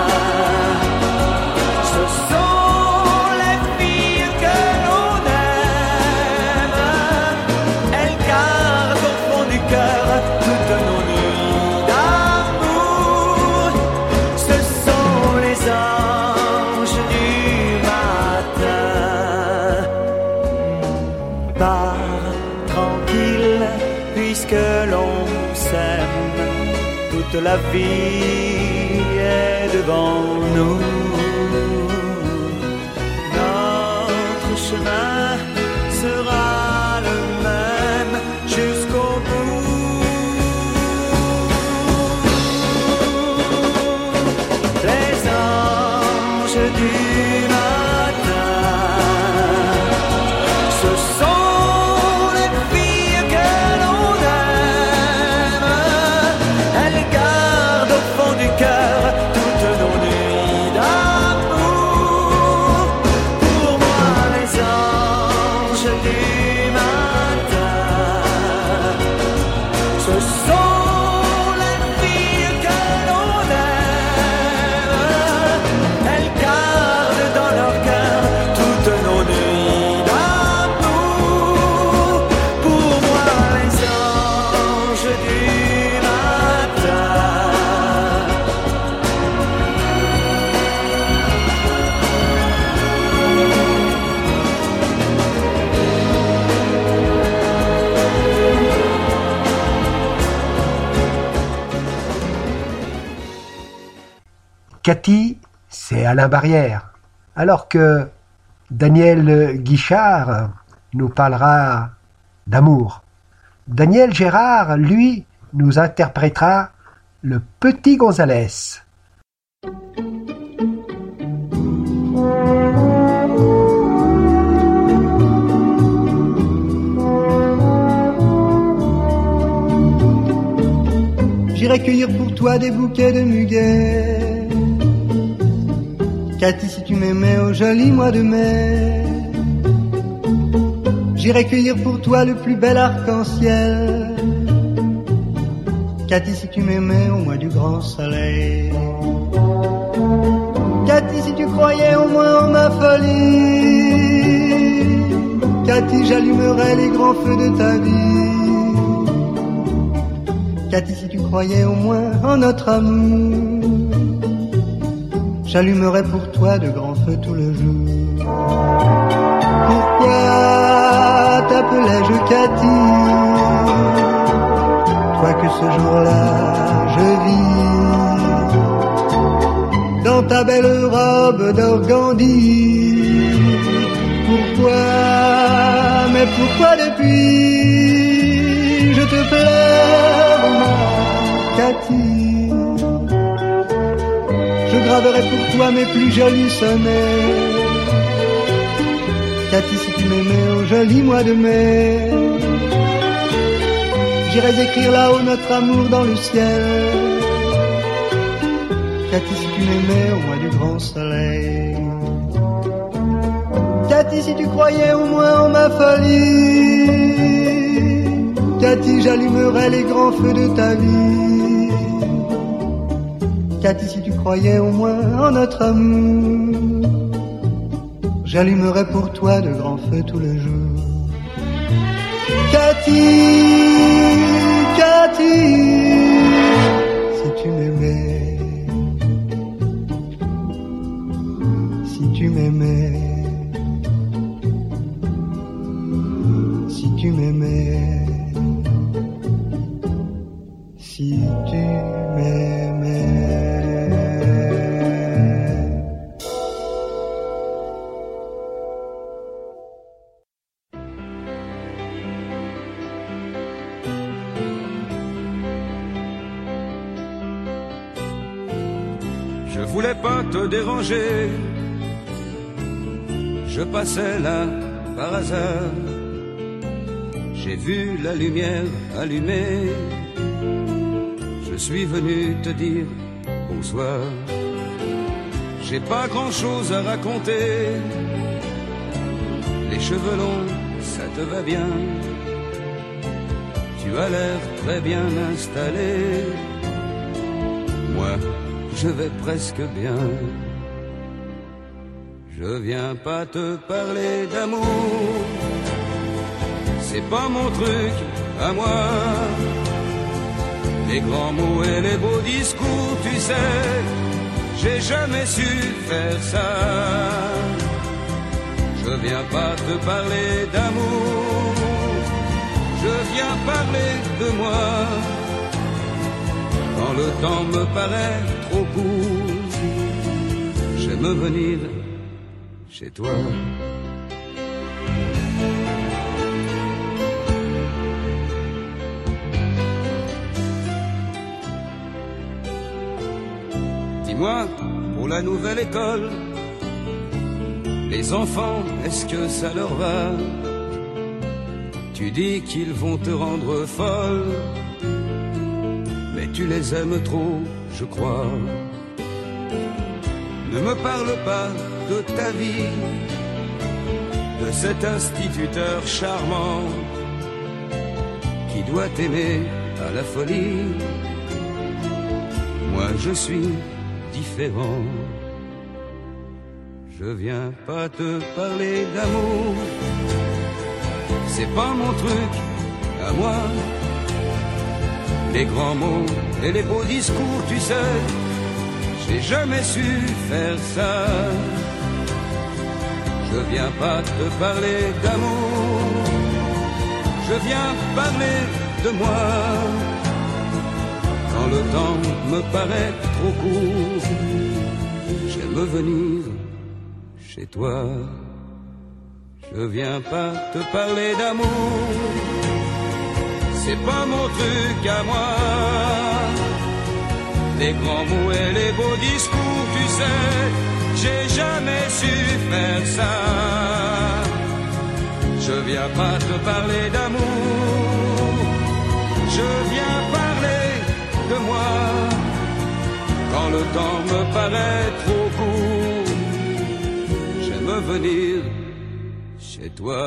ce sont les filles que l'on aime. Elles gardent au fond du cœur toutes nos nuits d'amour. Ce sont les anges du matin. Pars tranquille puisque l'on s'aime. Toute la vie est devant nous. Notre chemin sera le même jusqu'au bout. Les anges du matin, ce sont les filles que l'on aime. Elles gardent au fond du cœur toutes nos nuits d'amour. Pour moi, les anges du matin, ce sont les filles que l'on aime. Elles gardent dans leur cœur toutes nos nuits d'amour. Pour moi, les anges du matin. Cathy, c'est Alain Barrière. Alors que Daniel Guichard nous parlera d'amour. Daniel Gérard, lui, nous interprétera le Petit Gonzalez. J'irai cueillir pour toi des bouquets de muguet. Cathy, si tu m'aimais au joli mois de mai, j'irai cueillir pour toi le plus bel arc-en-ciel. Cathy, si tu m'aimais au mois du grand soleil. Cathy, si tu croyais au moins en ma folie. Cathy, j'allumerais les grands feux de ta vie. Cathy, si tu croyais au moins en notre amour, j'allumerais pour toi de grands feux tout le jour. Pourquoi t'appelais-je Cathy? Toi que ce jour-là je vis dans ta belle robe d'organdi. Pourquoi, mais pourquoi depuis je te plais? Cathy. Je graverai pour toi mes plus jolis sonnets. Cathy, si tu m'aimais au joli mois de mai, j'irais écrire là-haut notre amour dans le ciel. Cathy, si tu m'aimais au mois du grand soleil. Cathy, si tu croyais au moins en ma folie. Cathy, j'allumerais les grands feux de ta vie. Cathy, si tu croyais au moins en notre amour, j'allumerais pour toi de grands feux tous les jours. Cathy, Cathy, si tu m'aimais, si tu m'aimais, si tu m'aimais, si tu m'aimais. Je voulais pas te déranger, je passais là par hasard. J'ai vu la lumière allumée, je suis venu te dire bonsoir. J'ai pas grand chose à raconter, les cheveux longs, ça te va bien. Tu as l'air très bien installé, moi je vais presque bien. Je viens pas te parler d'amour, c'est pas mon truc à moi. Les grands mots et les beaux discours, tu sais, j'ai jamais su faire ça. Je viens pas te parler d'amour, je viens parler de moi. Quand le temps me paraît trop court, j'aime venir chez toi. Dis-moi, pour la nouvelle école, les enfants, est-ce que ça leur va? Tu dis qu'ils vont te rendre folle, mais tu les aimes trop, je crois. Ne me parle pas de ta vie, de cet instituteur charmant qui doit t'aimer à la folie. Moi je suis différent, je viens pas te parler d'amour, c'est pas mon truc à moi. Les grands mots et les beaux discours, tu sais, j'ai jamais su faire ça. Je viens pas te parler d'amour, je viens parler de moi. Quand le temps me paraît trop court, j'aime venir chez toi. Je viens pas te parler d'amour, c'est pas mon truc à moi. Les grands mots et les beaux discours, tu sais, j'ai jamais su faire ça. Je viens pas te parler d'amour, je viens parler de moi. Quand le temps me paraît trop court, j'aime venir chez toi.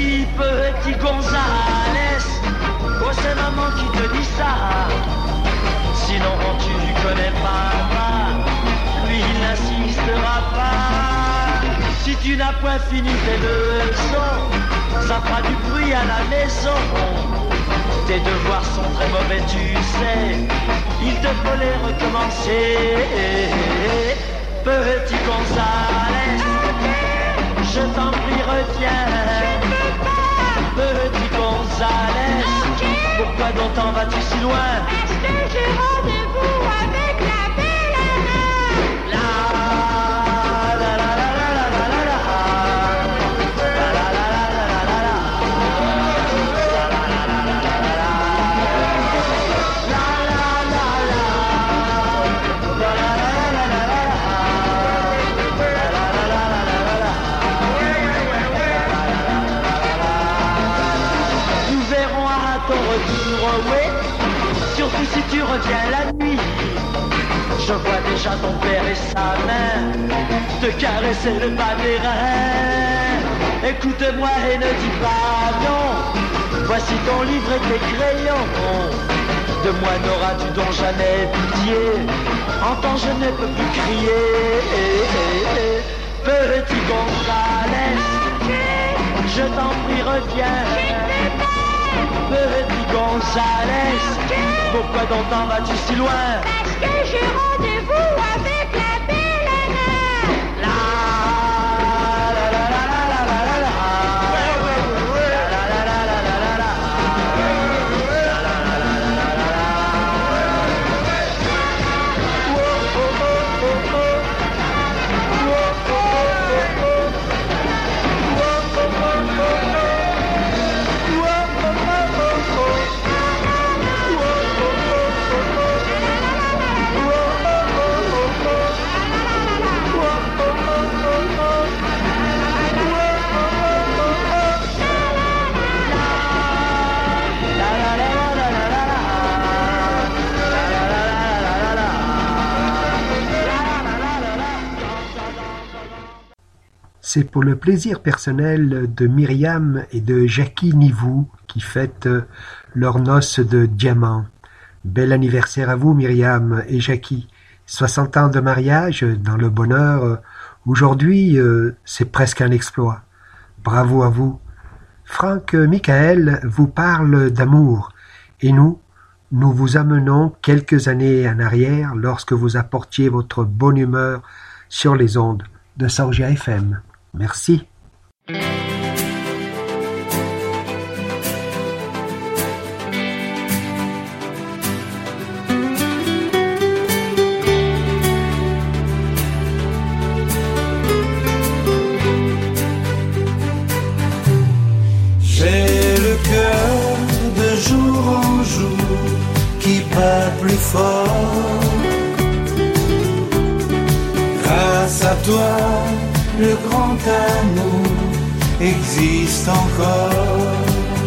petit, petit Gonzales. Oh, c'est maman qui te dit ça. Sinon tu connais papa, lui il n'insistera pas. Si tu n'as point fini tes leçons, ça fera du bruit à la maison. Tes devoirs sont très mauvais, tu sais, il te faut les recommencer. Petit Gonzales, je t'en prie reviens. Petit Gonzales, pourquoi donc t'en vas-tu si loin? Parce que j'ai rendez-vous avec la belle-mère. La la la la la la la la la la la la surtout si tu reviens la nuit. Je vois déjà ton père et sa main te caresser le bas des reins. Écoute-moi et ne dis pas non. Voici ton livre et tes crayons. De moi n'auras-tu donc jamais pitié? Entends, je ne peux plus crier. Petit Gonzales, je t'en prie reviens. Petit Gonzales, pourquoi donc t'en vas-tu si loin? Parce que j'ai rendez-vous avec la belle-mère. La la la la la la la la la. La la la la la la la. La la la la la la la. Oh oh oh oh oh. Oh oh oh oh. Oh oh oh oh. C'est pour le plaisir personnel de Myriam et de Jackie Nivou qui fêtent leur noce de diamant. Bel anniversaire à vous Myriam et Jackie. soixante ans de mariage dans le bonheur. Aujourd'hui, euh, c'est presque un exploit. Bravo à vous. Franck Michael vous parle d'amour. Et nous, nous vous amenons quelques années en arrière lorsque vous apportiez votre bonne humeur sur les ondes de Sorgia F M. Merci. J'ai le cœur de jour en jour qui bat plus fort. Grâce à toi, le grand amour existe encore.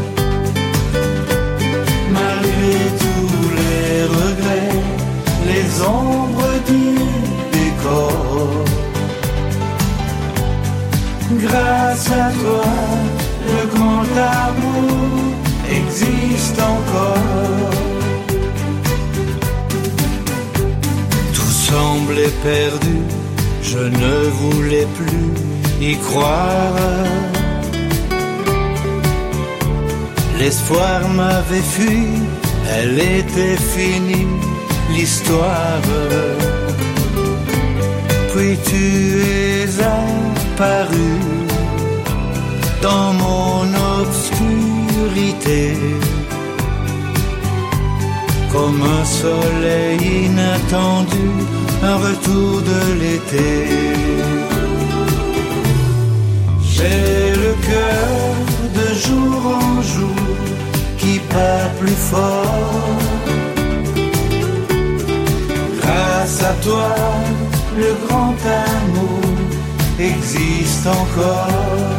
Malgré tous les regrets, les ombres du décor. Grâce à toi, le grand amour existe encore. Tout semblait perdu, je ne voulais plus y croire. L'espoir m'avait fui, elle était finie, l'histoire. Puis tu es apparu dans mon obscurité, comme un soleil inattendu, un retour de l'été. J'ai le cœur de jour en jour qui bat plus fort. Grâce à toi, le grand amour existe encore.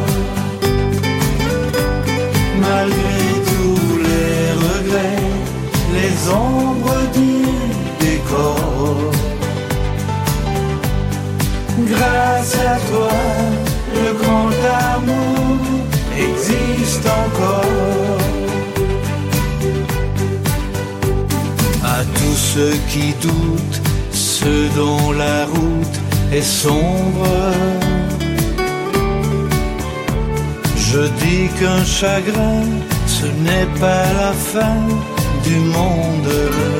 Malgré tous les regrets, les ombres du décor. Grâce à toi, le grand amour existe ceux qui doutent, ceux dont la route est sombre. Je dis qu'un chagrin, ce n'est pas la fin du monde.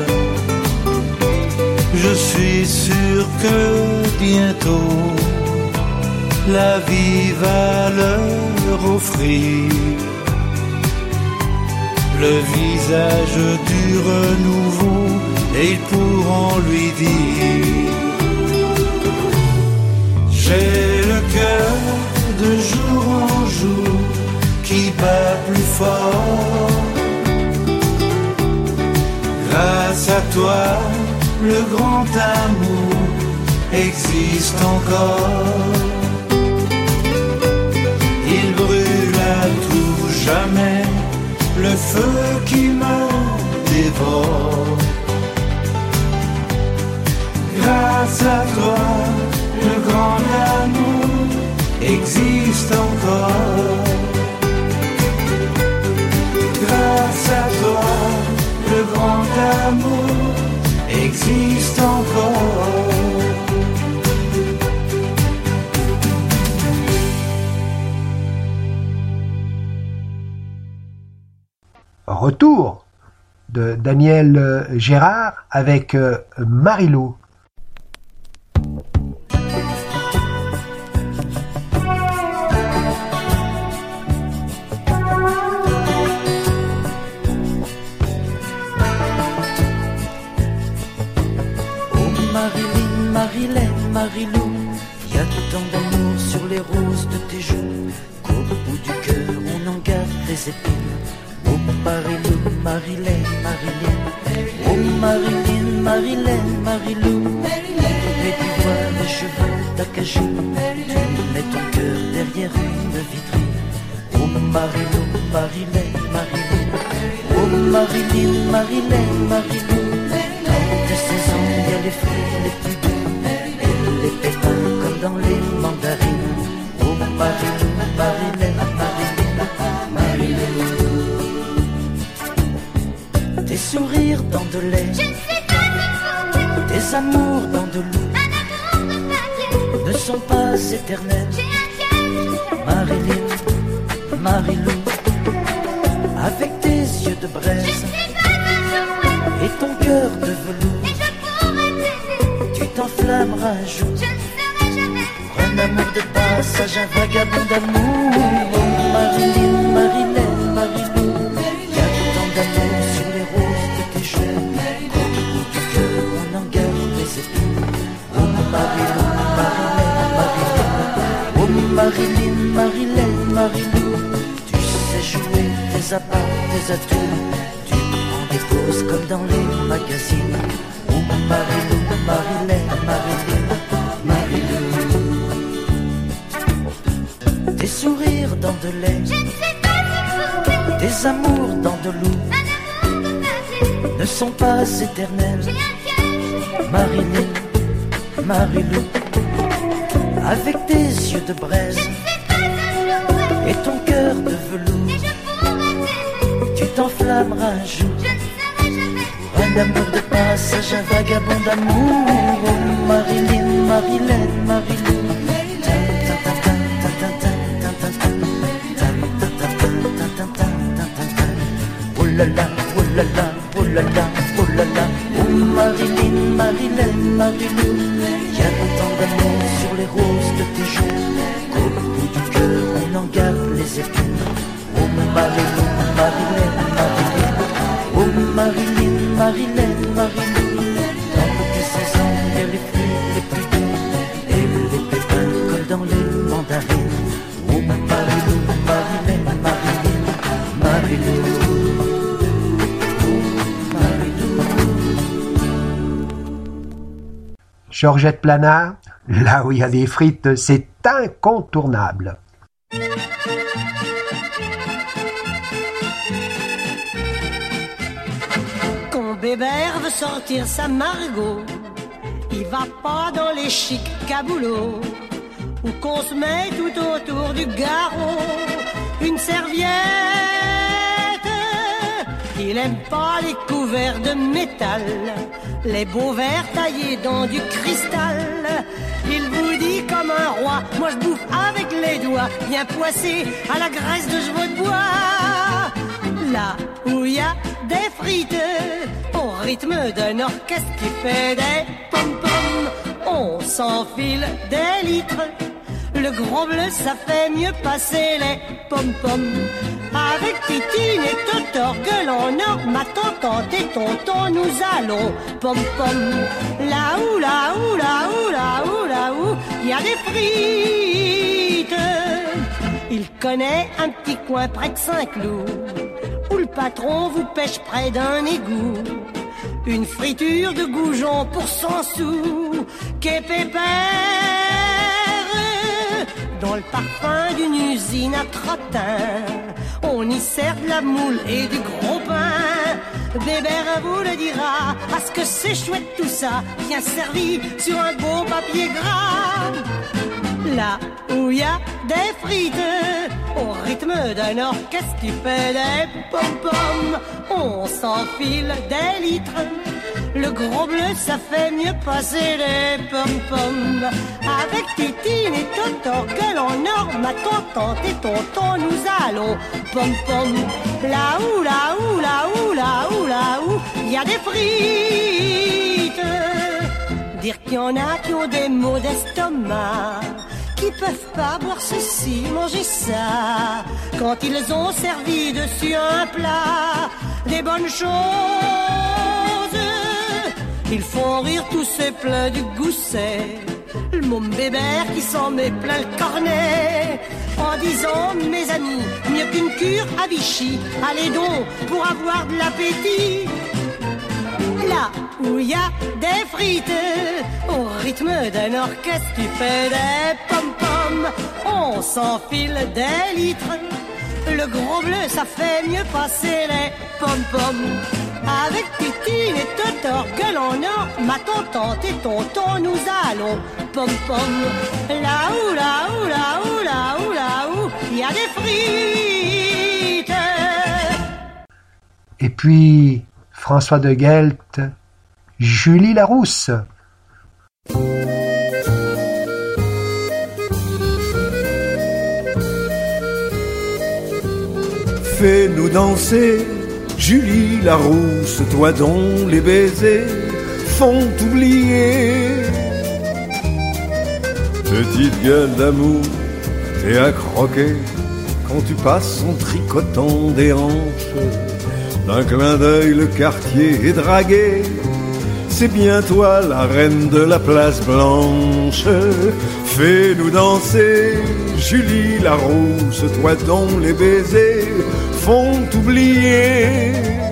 Je suis sûr que bientôt la vie va leur offrir le visage du renouveau et ils pourront lui dire: j'ai le cœur de jour en jour qui bat plus fort. Grâce à toi, le grand amour existe encore. Il brûle à tout jamais le feu qui me dévore. Grâce à toi, le grand amour existe encore. Grâce à toi, le grand amour existe encore. Retour de Daniel Gérard avec Marilou. Marilène, Marilou, y a tant d'amour sur les roses de tes joues qu'au bout du cœur on en garde les épines. Oh Marilou, Marilène, Marilène, oh Marilyn, Marilène, Marilou, et tu vois les cheveux d'acajou, tu mets ton cœur derrière une vitrine. Oh Marilou, Marilène, Marilène, oh Marilyn, Marilène, Marilou, dans tes saisons y a les fruits les plus doux, les pépins comme dans les mandarines. Oh Marilou, Marilène, Marilyn, Marilou, tes sourires dans de lait, tes amours dans de l'eau, ne sont pas éternels. Marilyn, Marilou, avec tes yeux de braise et ton cœur de velours, tu t'enflammeras un jour pour un amour de passage, un vagabond d'amour. Oh Marilyn, Marilène, Marilou, y a tant d'amour sur les roses de tes joues qu'au bout du cœur on en garde les épines. Oh Marilou, Marilène, Marilène, oh Marilyn, Marilène, Marilou, tu sais jouer tes apparts, tes atouts, tu prends des pauses comme dans les magazines. Oh Marilou, Marilène, Marilyn, Marilou, tes sourires dans de lait, tes amours dans de l'eau, ne sont pas éternels. Marilyn, Marilou, avec tes yeux de braise et ton cœur de velours, tu t'enflammeras un jour pour un amour de passage, un vagabond d'amour. Oh Marilyn, Marilène, Marilou, oh là là, oh là là, oh là là, oh là là. Oh Marilyn, Marilène, Marilou, y a tant d'amour sur les roses de tes joues qu'au bout du cœur on en garde les épines. Oh Marilyn, Marilène, Marilyn, oh Marilyn, Marilène, Marilou, dans tes saisons y a les fruits les plus doux et les pépins comme dans les mandarines. Oh Marilou, Marilène, Marilyn, Marilou. Georgette Planard, là où il y a des frites, c'est incontournable. Quand Bébert veut sortir sa Margot, il va pas dans les chics caboulots, où qu'on se met tout autour du garrot une serviette qu'il aime pas les couverts de métal, les beaux verres taillés dans du cristal. Il vous dit comme un roi, moi je bouffe avec les doigts, bien poissé à la graisse de chevaux de bois. Là où il y a des frites, au rythme d'un orchestre qui fait des pom-pom, on s'enfile des litres. Le gros bleu, ça fait mieux passer les pom-pom. Avec Titine et Totor, gueule en or, ma tante et tonton, nous allons pom-pom. Là où, là où, là où, là où, là où, il y a des frites. Il connaît un petit coin près de Saint-Cloud, où le patron vous pêche près d'un égout. Une friture de goujon pour cent sous, qu'est pépère, dans le parfum d'une usine à trottin. On y sert de la moule et du gros pain. Bébert vous le dira, parce que c'est chouette tout ça, bien servi sur un beau papier gras. Là où il y a des frites, au rythme d'un orchestre qui fait des pom-pom, on s'enfile des litres. Le gros bleu, ça fait mieux passer les pom-pom. Avec Titine et Totor, gueule en or, ma tante et tonton, nous allons pom-pom. Là où, là où, là où, là où, là où, il y a des frites. Dire qu'il y en a qui ont des maux d'estomac, qui peuvent pas boire ceci, manger ça, quand ils ont servi dessus un plat des bonnes choses. Ils font rire tous ces plats du gousset, le môme Bébert qui s'en met plein le cornet, en disant mes amis, mieux qu'une cure à Vichy, allez donc pour avoir de l'appétit. Là où il y a des frites, au rythme d'un orchestre qui fait des pom-pom, on s'enfile des litres. Le gros bleu, ça fait mieux passer les pom-pom. Avec Titine et Totor, gueule en or, ma tante et tonton, nous allons pom-pom. Là où, là où, là où, là où, là où, il y a des frites. Et puis, François de Guelt, Julie Larousse. Fais-nous danser, Julie Larousse, toi dont les baisers font oublier. Petite gueule d'amour, t'es à croquer quand tu passes en tricotant des hanches. D'un clin d'œil le quartier est dragué, c'est bien toi la reine de la place blanche. Fais-nous danser, Julie Larousse, toi dont les baisers font oublier.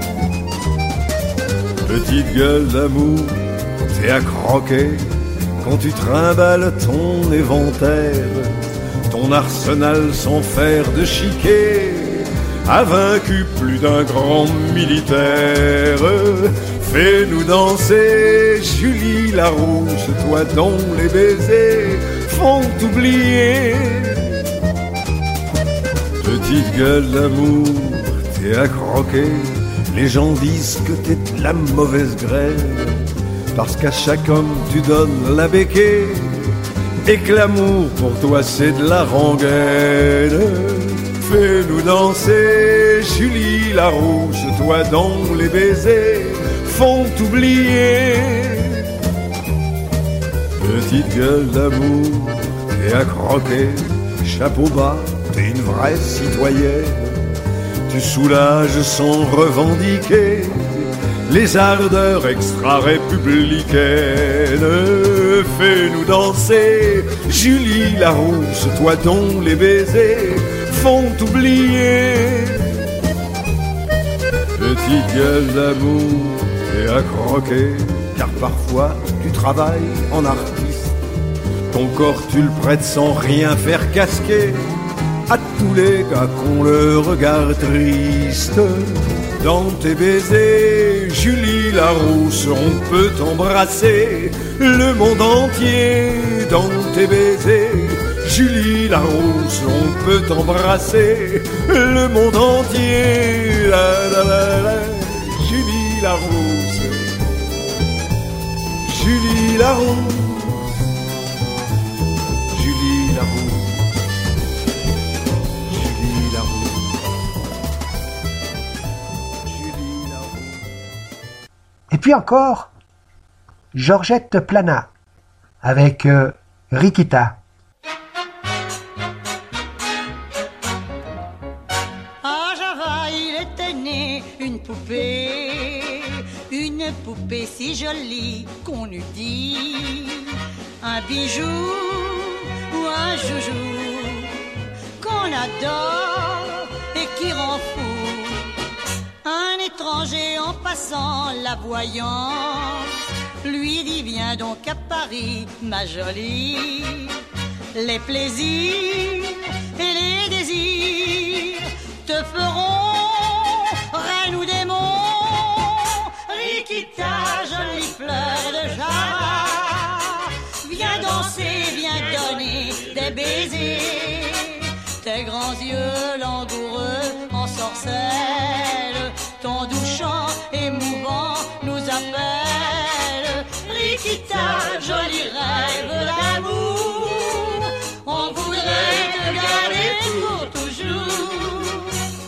Petite gueule d'amour, t'es à croquer quand tu trimbales ton éventaire. Ton arsenal sans fer de chiquet a vaincu plus d'un grand militaire. Fais-nous danser, Julie Larousse, toi dont les baisers font oublier. Petite gueule d'amour, t'es à croquer, les gens disent que t'es de la mauvaise graine, parce qu'à chaque homme tu donnes la béquille, et que l'amour pour toi c'est de la rengaine. Fais-nous danser, Julie Larousse, toi dont les baisers font oublier. Petite gueule d'amour, t'es à croquer, chapeau bas, t'es une vraie citoyenne. Tu soulages sans revendiquer les ardeurs extra-républicaines. Fais-nous danser, Julie Larousse, toi dont les baisers font oublier. Petite gueule d'amour, t'es à croquer, car parfois tu travailles en artiste. Ton corps tu le prêtes sans rien faire casquer à tous les gars qu'on le regarde triste. Dans tes baisers, Julie Larousse, on peut t'embrasser le monde entier. Dans tes baisers, Julie Larousse, on peut t'embrasser le monde entier. La, la, la, la. Larousse, Julie Larousse, Julie Larousse, Julie Larousse, Julie Larousse. Et puis encore, Georgette Plana avec euh, Rikita. À Java, il était né une poupée, une poupée si jolie qu'on eût dit un bijou ou un joujou qu'on adore et qui rend fou. Un étranger en passant la voyant lui dit viens donc à Paris ma jolie, les plaisirs et les désirs te feront reine ou démon. Rikita, jolie fleur de Java, viens danser, viens donner des baisers. Tes grands yeux langoureux en sorcelle, ton doux chant émouvant nous appelle. Rikita, joli rêve d'amour, on voudrait te garder pour toujours.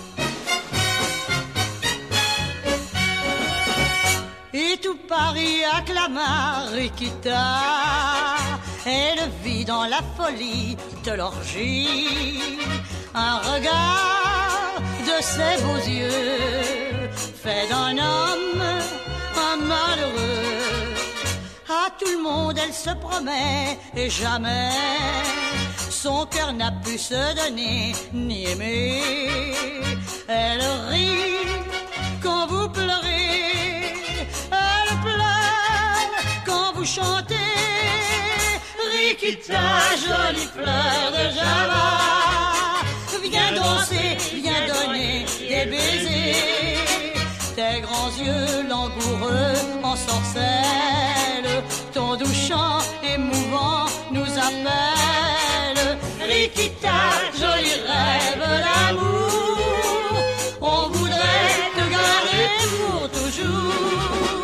Et tout Paris acclama Rikita, elle vit dans la folie de l'orgie un regard de ses beaux yeux fait d'un homme un malheureux. À tout le monde elle se promet et jamais son cœur n'a pu se donner ni aimer. Elle rit quand vous pleurez, elle pleure quand vous chantez. Rikita, jolie fleur de Java, viens danser, viens donner des baisers. Tes grands yeux langoureux en sorcelle, ton doux chant émouvant nous appelle. Rikita, joli rêve d'amour, on voudrait te garder pour toujours.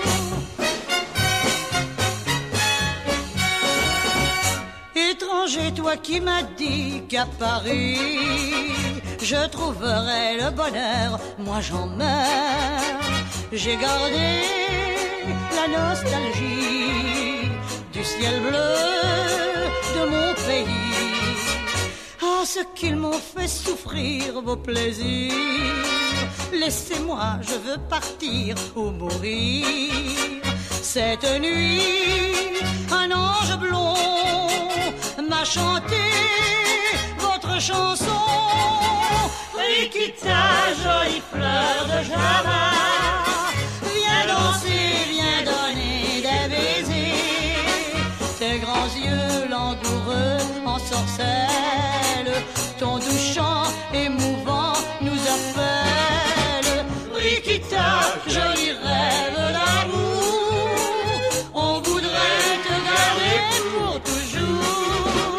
Étranger, toi qui m'as dit qu'à Paris je trouverai le bonheur, moi j'en meurs. J'ai gardé la nostalgie du ciel bleu de mon pays. Ah, ce qu'ils m'ont fait souffrir, vos plaisirs. Laissez-moi, je veux partir ou mourir. Cette nuit, un ange blond m'a chanté votre chanson. Rikita, jolie fleur de Java, viens danser, viens donner des baisers. Tes grands yeux langoureux en sorcelle, ton doux chant émouvant nous appelle. Rikita, joli rêve d'amour, on voudrait te garder pour toujours.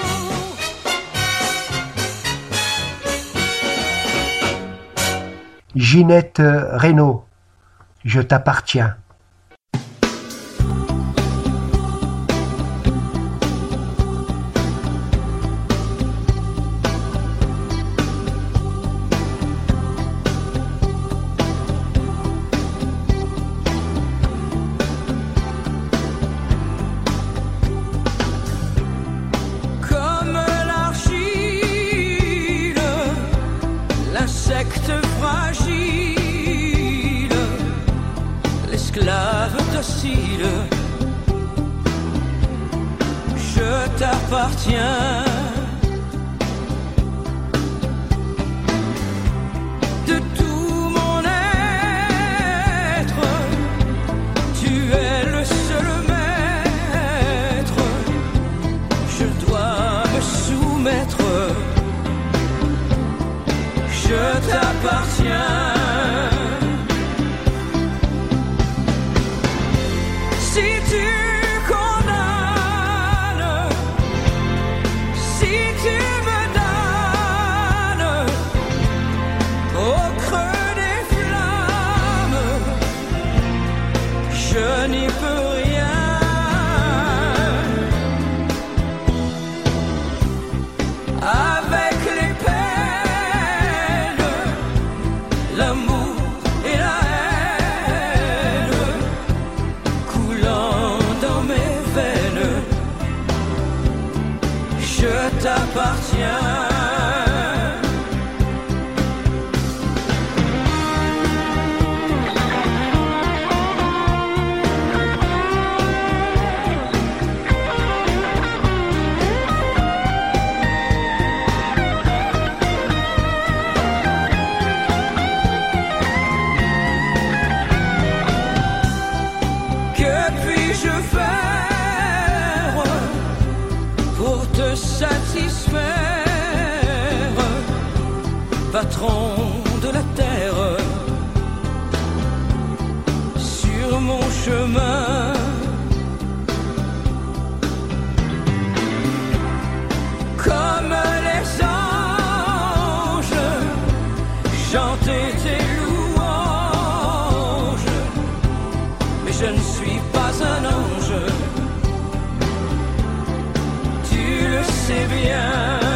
Ginette Renaud, je t'appartiens. Comme l'argile, l'insecte fragile, l'esclave docile, je t'appartiens. De tout mon être, tu es le seul maître. Je dois me soumettre. Je t'appartiens. Si tu condamnes, si je n'y peux rien. Avec les peines, l'amour et la haine coulant dans mes veines, je t'appartiens. Satisfaire, patron de la terre, sur mon chemin. Comme les anges, chanter tes louanges, mais je ne suis pas un ange. C'est bien.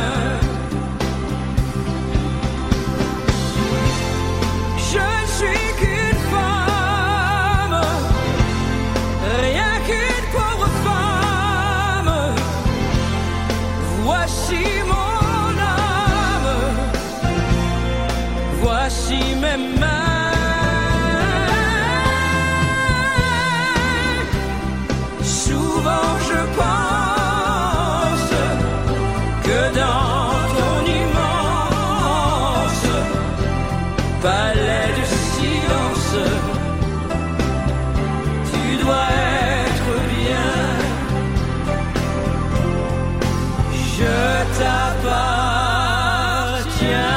Je ne suis qu'une femme, rien qu'une pauvre femme. Voici mon âme, voici mes mains. Souvent je pense dans ton immense palais de silence, tu dois être bien. Je t'appartiens.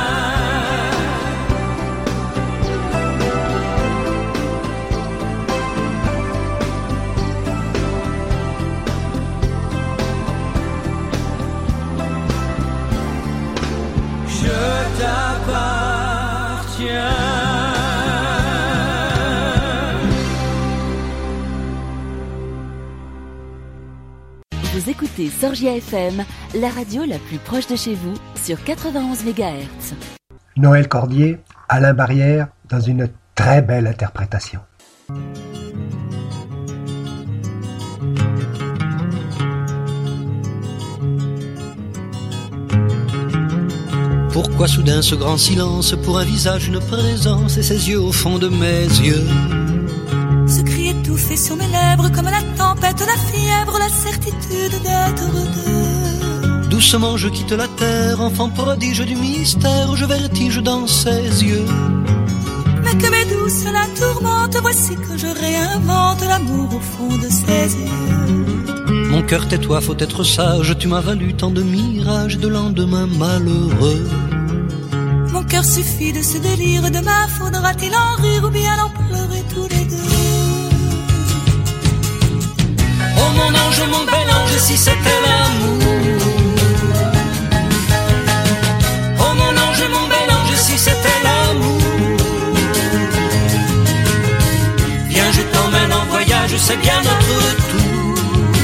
Vous écoutez Sorgia F M, la radio la plus proche de chez vous, sur quatre-vingt-onze mégahertz. Noël Cordier, Alain Barrière, dans une très belle interprétation. Pourquoi soudain ce grand silence pour un visage, une présence et ses yeux au fond de mes yeux? Ce cri étouffé sur mes lèvres comme la tempête, la fièvre, la certitude d'être deux. Doucement je quitte la terre, enfant prodige du mystère, je vertige dans ses yeux. Mais que mes douces la tourmente, voici que je réinvente l'amour au fond de ses yeux. Mon cœur tais-toi, faut être sage, tu m'as valu tant de mirages, de lendemains malheureux. Mon cœur suffit de ce délire, demain faudra-t-il en rire ou bien en pleurer tous les deux? Oh mon ange, mon bel ange, si c'était l'amour. Oh mon ange, mon bel ange, si c'était l'amour. Viens, je t'emmène en voyage, c'est bien notre tour.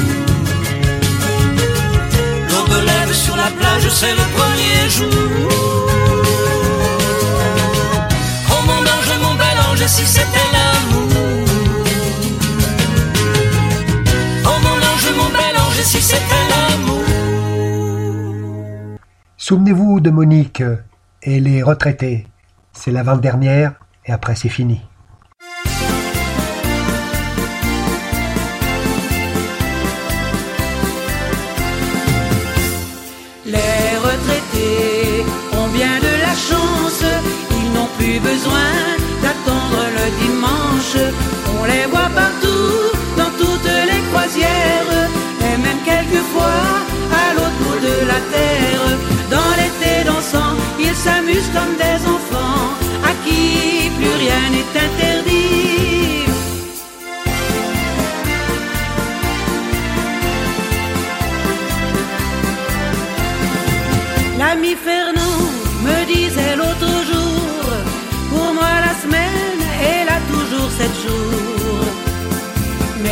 L'aube lève sur la plage, c'est le premier jour. Oh mon ange, mon bel ange, si c'était l'amour. Mon bel ange, si c'était l'amour. Souvenez-vous de Monique et les retraités. C'est l'avant-dernière et après c'est fini. Les retraités ont bien de la chance, ils n'ont plus besoin d'attendre le dimanche. On les voit partout, dans toutes les croisières, et même quelquefois à l'autre bout de la terre. Dans l'été dansant, ils s'amusent comme des enfants, à qui plus rien n'est interdit. L'ami Fernand me disait l'autre jour, pour moi la semaine est là toujours sept jours.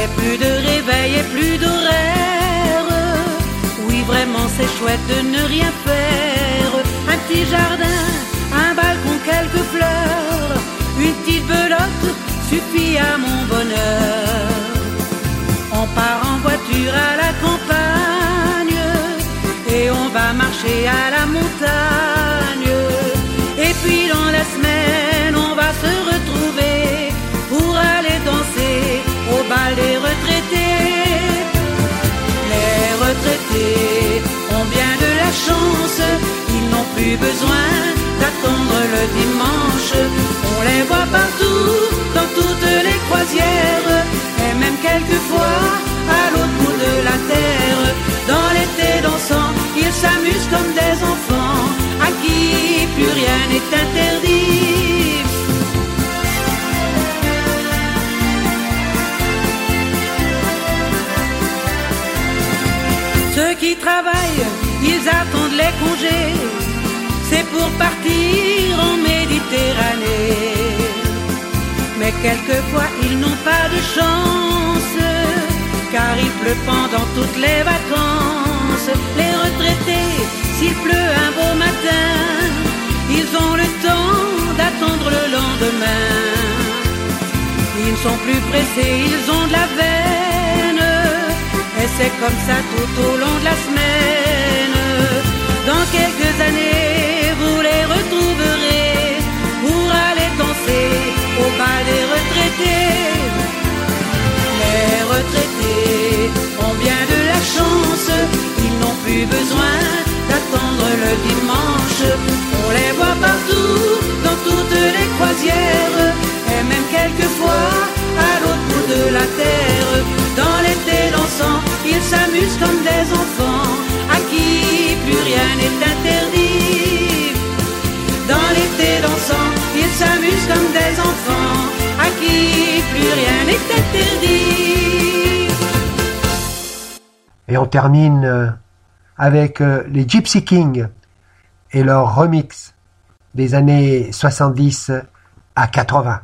Et plus de réveil et plus d'horaire. Oui, vraiment c'est chouette de ne rien faire. Un petit jardin, un balcon, quelques fleurs, une petite belote suffit à mon bonheur. On part en voiture à la campagne et on va marcher à la montagne. Et puis dans la semaine on va se retrouver pour aller danser au bal des retraités. Les retraités ont bien de la chance, ils n'ont plus besoin d'attendre le dimanche. On les voit partout, dans toutes les croisières, et même quelquefois à l'autre bout de la terre. Dans l'été dansant, ils s'amusent comme des enfants, à qui plus rien n'est interdit. Ceux qui travaillent, ils attendent les congés, c'est pour partir en Méditerranée. Mais quelquefois ils n'ont pas de chance, car il pleut pendant toutes les vacances. Les retraités, s'il pleut un beau matin, ils ont le temps d'attendre le lendemain. Ils ne sont plus pressés, ils ont de la veine, et c'est comme ça tout au long de la semaine. Dans quelques années, vous les retrouverez pour aller danser au bal des retraités. Les retraités ont bien de la chance, ils n'ont plus besoin d'attendre le dimanche. On les voit partout, dans toutes les croisières, et même quelquefois à l'autre bout de la terre. Dans l'été dansant, ils s'amusent comme des enfants, à qui plus rien n'est interdit. Dans l'été dansant, ils s'amusent comme des enfants, à qui plus rien n'est interdit. Et on termine avec les Gypsy Kings et leur remix des années soixante-dix à quatre-vingts.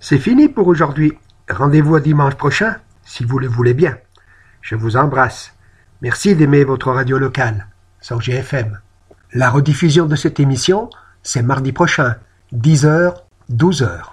C'est fini pour aujourd'hui. Rendez-vous à dimanche prochain, si vous le voulez bien. Je vous embrasse. Merci d'aimer votre radio locale, Sorgia F M. La rediffusion de cette émission, c'est mardi prochain, dix heures, douze heures.